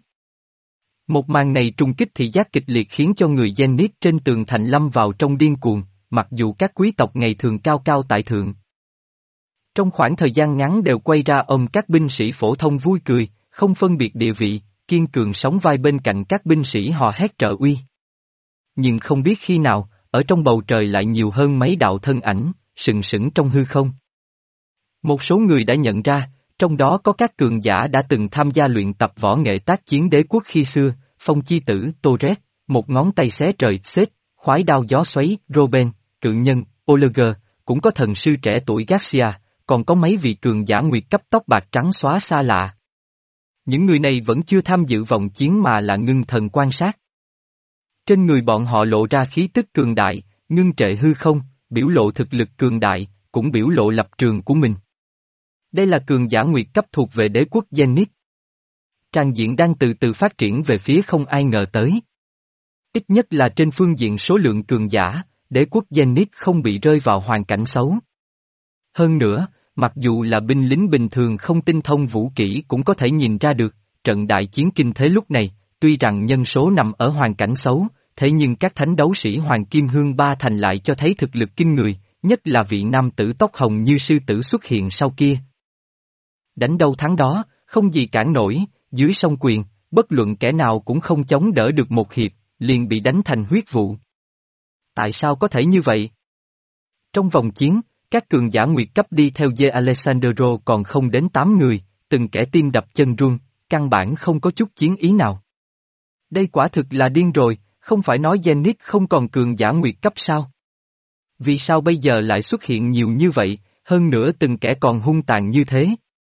Một màn này trùng kích thị giác kịch liệt khiến cho người Zenith trên tường thành lâm vào trong điên cuồng, mặc dù các quý tộc ngày thường cao cao tại thượng. Trong khoảng thời gian ngắn đều quay ra ôm các binh sĩ phổ thông vui cười, không phân biệt địa vị, kiên cường sóng vai bên cạnh các binh sĩ hò hét trợ uy. Nhưng không biết khi nào, ở trong bầu trời lại nhiều hơn mấy đạo thân ảnh, sừng sững trong hư không. Một số người đã nhận ra, trong đó có các cường giả đã từng tham gia luyện tập võ nghệ tác chiến đế quốc khi xưa, Phong Chi Tử, Torres, một ngón tay xé trời, Seth, khoái đao gió xoáy, Robin, cự nhân, Oliver, cũng có thần sư trẻ tuổi Garcia, còn có mấy vị cường giả nguyệt cấp tóc bạc trắng xóa xa lạ. Những người này vẫn chưa tham dự vòng chiến mà là ngưng thần quan sát. Trên người bọn họ lộ ra khí tức cường đại, ngưng trệ hư không, biểu lộ thực lực cường đại, cũng biểu lộ lập trường của mình. Đây là cường giả nguyệt cấp thuộc về đế quốc Zenith. Tràn diện đang từ từ phát triển về phía không ai ngờ tới. Ít nhất là trên phương diện số lượng cường giả, đế quốc Zenith không bị rơi vào hoàn cảnh xấu. Hơn nữa, mặc dù là binh lính bình thường không tinh thông vũ kỹ cũng có thể nhìn ra được, trận đại chiến kinh thế lúc này, tuy rằng nhân số nằm ở hoàn cảnh xấu, thế nhưng các thánh đấu sĩ Hoàng Kim Hương Ba Thành lại cho thấy thực lực kinh người, nhất là vị nam tử tóc hồng như sư tử xuất hiện sau kia. Đánh đâu thắng đó, không gì cản nổi, dưới song quyền, bất luận kẻ nào cũng không chống đỡ được một hiệp, liền bị đánh thành huyết vụ. Tại sao có thể như vậy? Trong vòng chiến, các cường giả nguyệt cấp đi theo De Alessandro còn không đến tám người, từng kẻ tim đập chân run, căn bản không có chút chiến ý nào. Đây quả thực là điên rồi, không phải nói Zenith không còn cường giả nguyệt cấp sao? Vì sao bây giờ lại xuất hiện nhiều như vậy, hơn nữa từng kẻ còn hung tàn như thế?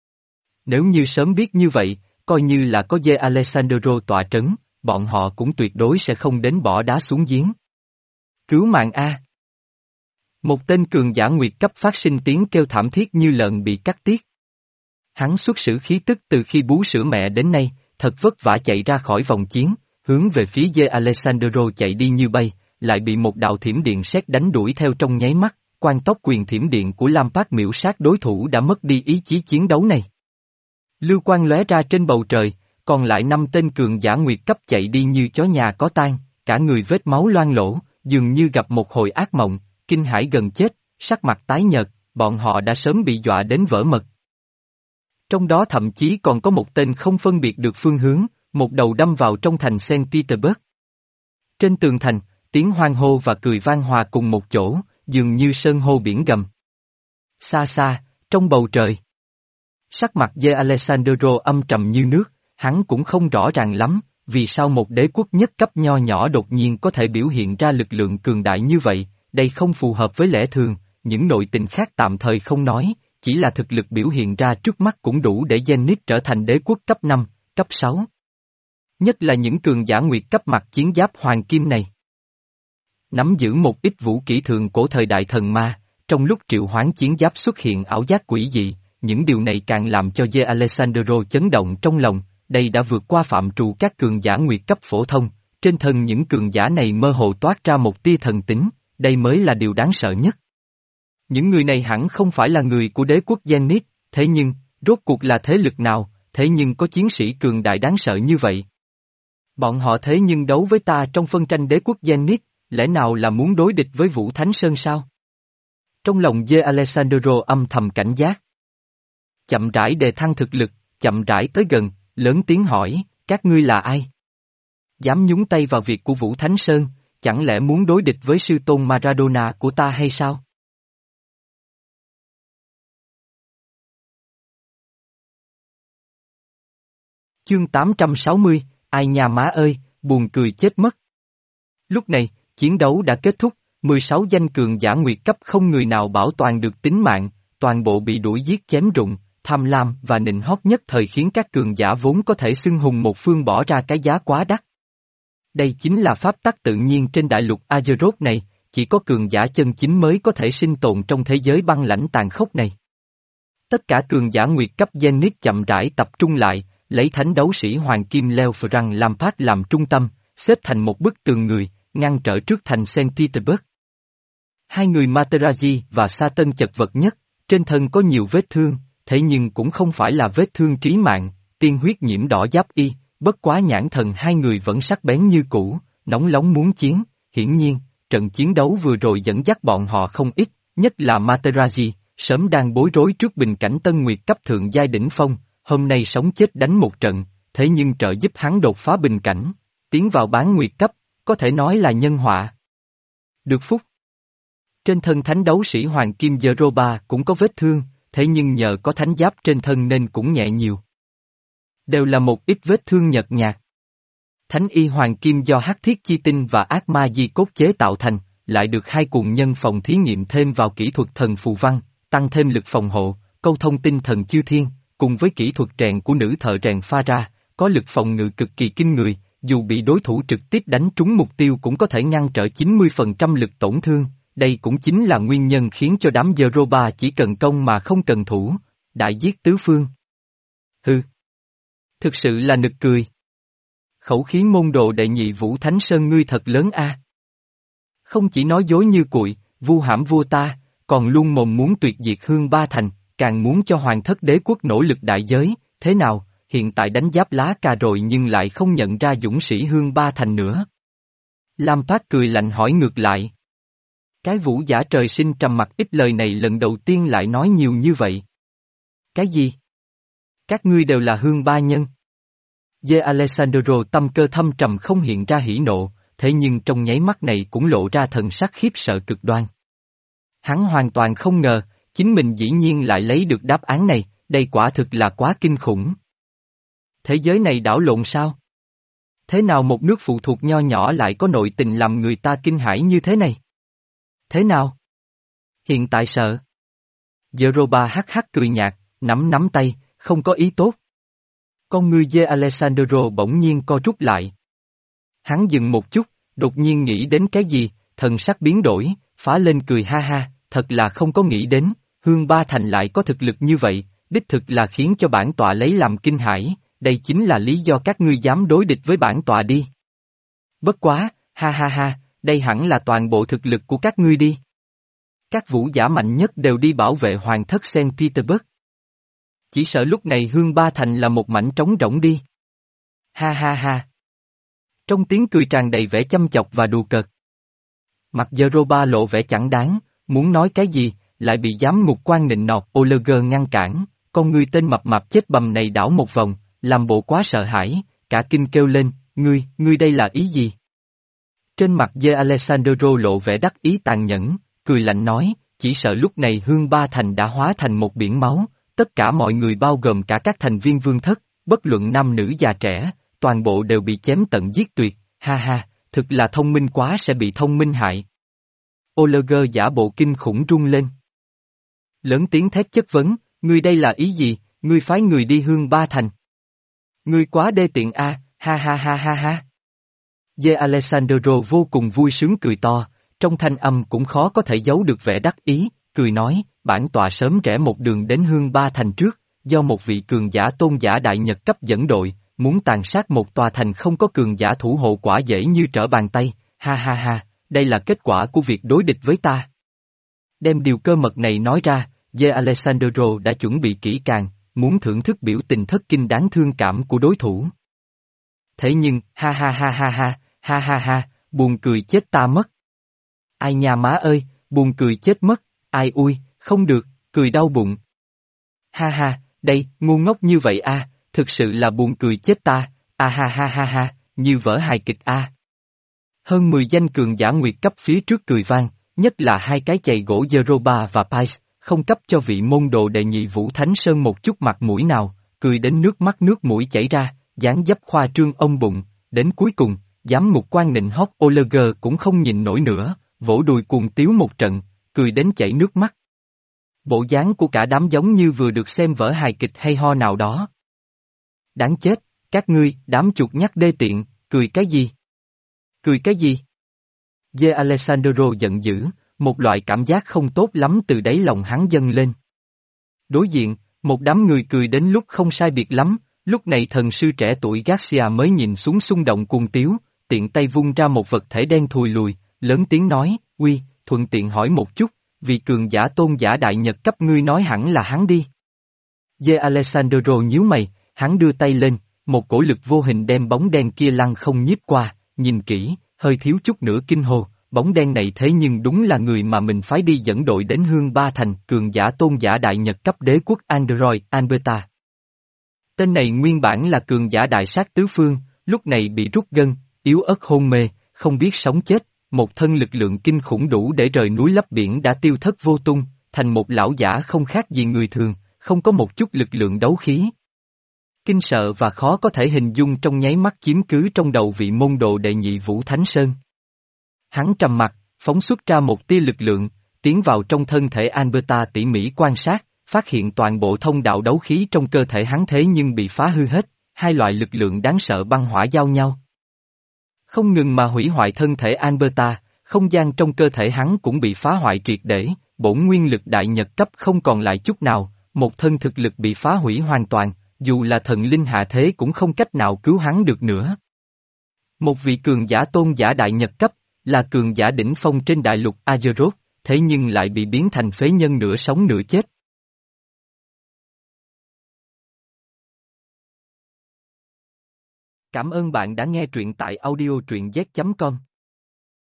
Nếu như sớm biết như vậy, coi như là có De Alessandro tọa trấn, bọn họ cũng tuyệt đối sẽ không đến bỏ đá xuống giếng. Cứu mạng A! Một tên cường giả nguyệt cấp phát sinh tiếng kêu thảm thiết như lợn bị cắt tiết. Hắn xuất sử khí tức từ khi bú sữa mẹ đến nay, thật vất vả chạy ra khỏi vòng chiến, hướng về phía De Alessandro chạy đi như bay, lại bị một đạo thiểm điện sét đánh đuổi theo trong nháy mắt, quan tốc quyền thiểm điện của Lam Phát miểu sát đối thủ đã mất đi ý chí chiến đấu này. Lưu quang lóe ra trên bầu trời, còn lại năm tên cường giả nguyệt cấp chạy đi như chó nhà có tang, cả người vết máu loang lỗ, dường như gặp một hồi ác mộng, kinh hãi gần chết, sắc mặt tái nhợt, bọn họ đã sớm bị dọa đến vỡ mật. Trong đó thậm chí còn có một tên không phân biệt được phương hướng, một đầu đâm vào trong thành Saint Petersburg. Trên tường thành, tiếng hoan hô và cười vang hòa cùng một chỗ, dường như sơn hô biển gầm. Xa xa, trong bầu trời. Sắc mặt de Alessandro âm trầm như nước, hắn cũng không rõ ràng lắm, vì sao một đế quốc nhất cấp nho nhỏ đột nhiên có thể biểu hiện ra lực lượng cường đại như vậy, đây không phù hợp với lẽ thường, những nội tình khác tạm thời không nói, chỉ là thực lực biểu hiện ra trước mắt cũng đủ để Zenith trở thành đế quốc cấp năm, cấp sáu. Nhất là những cường giả nguyệt cấp mặc chiến giáp hoàng kim này. Nắm giữ một ít vũ kỹ thường cổ thời đại thần ma, trong lúc triệu hoán chiến giáp xuất hiện ảo giác quỷ dị, những điều này càng làm cho de Alessandro chấn động trong lòng, đây đã vượt qua phạm trù các cường giả nguyệt cấp phổ thông, trên thân những cường giả này mơ hồ toát ra một tia thần tính, đây mới là điều đáng sợ nhất. Những người này hẳn không phải là người của đế quốc Zenith, thế nhưng, rốt cuộc là thế lực nào, thế nhưng có chiến sĩ cường đại đáng sợ như vậy. Bọn họ thế nhưng đấu với ta trong phân tranh đế quốc Zenith, lẽ nào là muốn đối địch với Vũ Thánh Sơn sao? Trong lòng de Alessandro âm thầm cảnh giác. Chậm rãi đề thăng thực lực, chậm rãi tới gần, lớn tiếng hỏi, các ngươi là ai? Dám nhúng tay vào việc của Vũ Thánh Sơn, chẳng lẽ muốn đối địch với sư tôn Maradona của ta hay sao? Chương tám trăm sáu mươi, ai nhà má ơi, buồn cười chết mất. Lúc này, chiến đấu đã kết thúc, mười sáu danh cường giả nguyệt cấp không người nào bảo toàn được tính mạng, toàn bộ bị đuổi giết chém rụng, tham lam và nịnh hót nhất thời khiến các cường giả vốn có thể xưng hùng một phương bỏ ra cái giá quá đắt. Đây chính là pháp tắc tự nhiên trên đại lục Azeroth này, chỉ có cường giả chân chính mới có thể sinh tồn trong thế giới băng lãnh tàn khốc này. Tất cả cường giả nguyệt cấp Zenith chậm rãi tập trung lại, lấy thánh đấu sĩ Hoàng Kim Leo Frank Lampard làm trung tâm, xếp thành một bức tường người, ngăn trở trước thành Saint Petersburg. Hai người Materazzi và Satan chật vật nhất, trên thân có nhiều vết thương, thế nhưng cũng không phải là vết thương trí mạng, tiên huyết nhiễm đỏ giáp y, bất quá nhãn thần hai người vẫn sắc bén như cũ, nóng lóng muốn chiến, hiển nhiên, trận chiến đấu vừa rồi dẫn dắt bọn họ không ít, nhất là Materazzi, sớm đang bối rối trước bình cảnh tân nguyệt cấp thượng giai đỉnh phong, hôm nay sống chết đánh một trận, thế nhưng trợ giúp hắn đột phá bình cảnh, tiến vào bán nguyệt cấp, có thể nói là nhân họa. Được phúc. Trên thân thánh đấu sĩ Hoàng Kim Zeroba cũng có vết thương, thế nhưng nhờ có thánh giáp trên thân nên cũng nhẹ nhiều. Đều là một ít vết thương nhợt nhạt. Thánh y Hoàng Kim do hắc thiết chi tinh và ác ma di cốt chế tạo thành, lại được hai cuồng nhân phòng thí nghiệm thêm vào kỹ thuật thần phù văn, tăng thêm lực phòng hộ, câu thông tinh thần chư thiên, cùng với kỹ thuật rèn của nữ thợ rèn pha ra, có lực phòng ngự cực kỳ kinh người, dù bị đối thủ trực tiếp đánh trúng mục tiêu cũng có thể ngăn trở chín mươi phần trăm lực tổn thương, đây cũng chính là nguyên nhân khiến cho đám Zeroba chỉ cần công mà không cần thủ, đại giết tứ phương. Hừ. Thực sự là nực cười. Khẩu khí môn đồ đệ nhị Vũ Thánh Sơn ngươi thật lớn a. Không chỉ nói dối như cuội, vu hãm vua ta, còn luôn mồm muốn tuyệt diệt Hương Ba Thành, càng muốn cho hoàng thất đế quốc nỗ lực đại giới, thế nào, hiện tại đánh giáp lá cà rồi nhưng lại không nhận ra dũng sĩ Hương Ba Thành nữa. Lam Phát cười lạnh hỏi ngược lại. Cái vũ giả trời sinh trầm mặc ít lời này lần đầu tiên lại nói nhiều như vậy. Cái gì? Các ngươi đều là Hương Ba nhân. De Alessandro tâm cơ thâm trầm không hiện ra hỉ nộ, thế nhưng trong nháy mắt này cũng lộ ra thần sắc khiếp sợ cực đoan. Hắn hoàn toàn không ngờ, chính mình dĩ nhiên lại lấy được đáp án này, đây quả thực là quá kinh khủng. Thế giới này đảo lộn sao? Thế nào một nước phụ thuộc nho nhỏ lại có nội tình làm người ta kinh hãi như thế này? Thế nào? Hiện tại sợ. Zeroba hắc hắc cười nhạt, nắm nắm tay, không có ý tốt. Con ngươi de Alessandro bỗng nhiên co rút lại. Hắn dừng một chút, đột nhiên nghĩ đến cái gì, thần sắc biến đổi, phá lên cười ha ha, thật là không có nghĩ đến, Hương Ba Thành lại có thực lực như vậy, đích thực là khiến cho bản tọa lấy làm kinh hãi, đây chính là lý do các ngươi dám đối địch với bản tọa đi. Bất quá, ha ha ha, đây hẳn là toàn bộ thực lực của các ngươi đi. Các vũ giả mạnh nhất đều đi bảo vệ hoàng thất Saint Petersburg. Chỉ sợ lúc này Hương Ba Thành là một mảnh trống rỗng đi. Ha ha ha. Trong tiếng cười tràn đầy vẻ chăm chọc và đùa cợt. Mặt Yeroba lộ vẻ chẳng đáng, muốn nói cái gì, lại bị giám ngục quan nịnh nọt Oleger ngăn cản, con ngươi tên mập mạp chết bầm này đảo một vòng, làm bộ quá sợ hãi, cả kinh kêu lên, ngươi, ngươi đây là ý gì? Trên mặt Ye Alessandro lộ vẻ đắc ý tàn nhẫn, cười lạnh nói, chỉ sợ lúc này Hương Ba Thành đã hóa thành một biển máu, tất cả mọi người bao gồm cả các thành viên vương thất, bất luận nam nữ già trẻ, toàn bộ đều bị chém tận giết tuyệt, ha ha, thực là thông minh quá sẽ bị thông minh hại. Oleger giả bộ kinh khủng rung lên. Lớn tiếng thét chất vấn, ngươi đây là ý gì, ngươi phái người đi Hương Ba Thành. Ngươi quá đê tiện a, ha ha ha ha ha. Ye Alessandro vô cùng vui sướng cười to, trong thanh âm cũng khó có thể giấu được vẻ đắc ý, cười nói, bản tọa sớm rẽ một đường đến Hương Ba Thành trước, do một vị cường giả tôn giả đại nhật cấp dẫn đội, muốn tàn sát một tòa thành không có cường giả thủ hộ quả dễ như trở bàn tay, ha ha ha, đây là kết quả của việc đối địch với ta. Đem điều cơ mật này nói ra, Ye Alessandro đã chuẩn bị kỹ càng, muốn thưởng thức biểu tình thất kinh đáng thương cảm của đối thủ. Thế nhưng, ha ha ha ha ha, ha ha ha, buồn cười chết ta mất. Ai nha má ơi, buồn cười chết mất, ai ui, không được, cười đau bụng. Ha ha, đây, ngu ngốc như vậy a, thực sự là buồn cười chết ta, a ha ha ha ha, như vở hài kịch a. Hơn mười danh cường giả nguyệt cấp phía trước cười vang, nhất là hai cái chày gỗ Yeroba và Pais, không cấp cho vị môn đồ đệ nhị Vũ Thánh Sơn một chút mặt mũi nào, cười đến nước mắt nước mũi chảy ra, dáng dấp khoa trương ông bụng, đến cuối cùng, giám ngục quan nịnh hót Oleger cũng không nhìn nổi nữa, vỗ đùi cuồng tiếu một trận, cười đến chảy nước mắt. Bộ dáng của cả đám giống như vừa được xem vở hài kịch hay ho nào đó. Đáng chết, các ngươi, đám chuột nhắt đê tiện, cười cái gì? Cười cái gì? Ye Alessandro giận dữ, một loại cảm giác không tốt lắm từ đáy lòng hắn dâng lên. Đối diện, một đám người cười đến lúc không sai biệt lắm, lúc này thần sư trẻ tuổi Garcia mới nhìn xuống xung động cuồng tiếu, tiện tay vung ra một vật thể đen thùi lùi, lớn tiếng nói, uy, thuận tiện hỏi một chút, vì cường giả tôn giả đại nhật cấp ngươi nói hẳn là hắn đi. Ye Alessandro nhíu mày, hắn đưa tay lên, một cổ lực vô hình đem bóng đen kia lăng không nhiếp qua, nhìn kỹ, hơi thiếu chút nữa kinh hồ, bóng đen này thế nhưng đúng là người mà mình phái đi dẫn đội đến Hương Ba Thành, cường giả tôn giả đại nhật cấp đế quốc Android Alberta. Tên này nguyên bản là cường giả đại sát tứ phương, lúc này bị rút gân, yếu ớt hôn mê, không biết sống chết, một thân lực lượng kinh khủng đủ để rời núi lấp biển đã tiêu thất vô tung, thành một lão giả không khác gì người thường, không có một chút lực lượng đấu khí. Kinh sợ và khó có thể hình dung trong nháy mắt chiếm cứ trong đầu vị môn đồ đệ nhị Vũ Thánh Sơn. Hắn trầm mặt, phóng xuất ra một tia lực lượng, tiến vào trong thân thể Alberta tỉ mỉ quan sát, phát hiện toàn bộ thông đạo đấu khí trong cơ thể hắn thế nhưng bị phá hư hết, hai loại lực lượng đáng sợ băng hỏa giao nhau. Không ngừng mà hủy hoại thân thể Alberta, không gian trong cơ thể hắn cũng bị phá hoại triệt để, bổn nguyên lực đại nhật cấp không còn lại chút nào, một thân thực lực bị phá hủy hoàn toàn, dù là thần linh hạ thế cũng không cách nào cứu hắn được nữa. Một vị cường giả tôn giả đại nhật cấp, là cường giả đỉnh phong trên đại lục Azeroth, thế nhưng lại bị biến thành phế nhân nửa sống nửa chết. Cảm ơn bạn đã nghe truyện tại audio truyện z chấm com.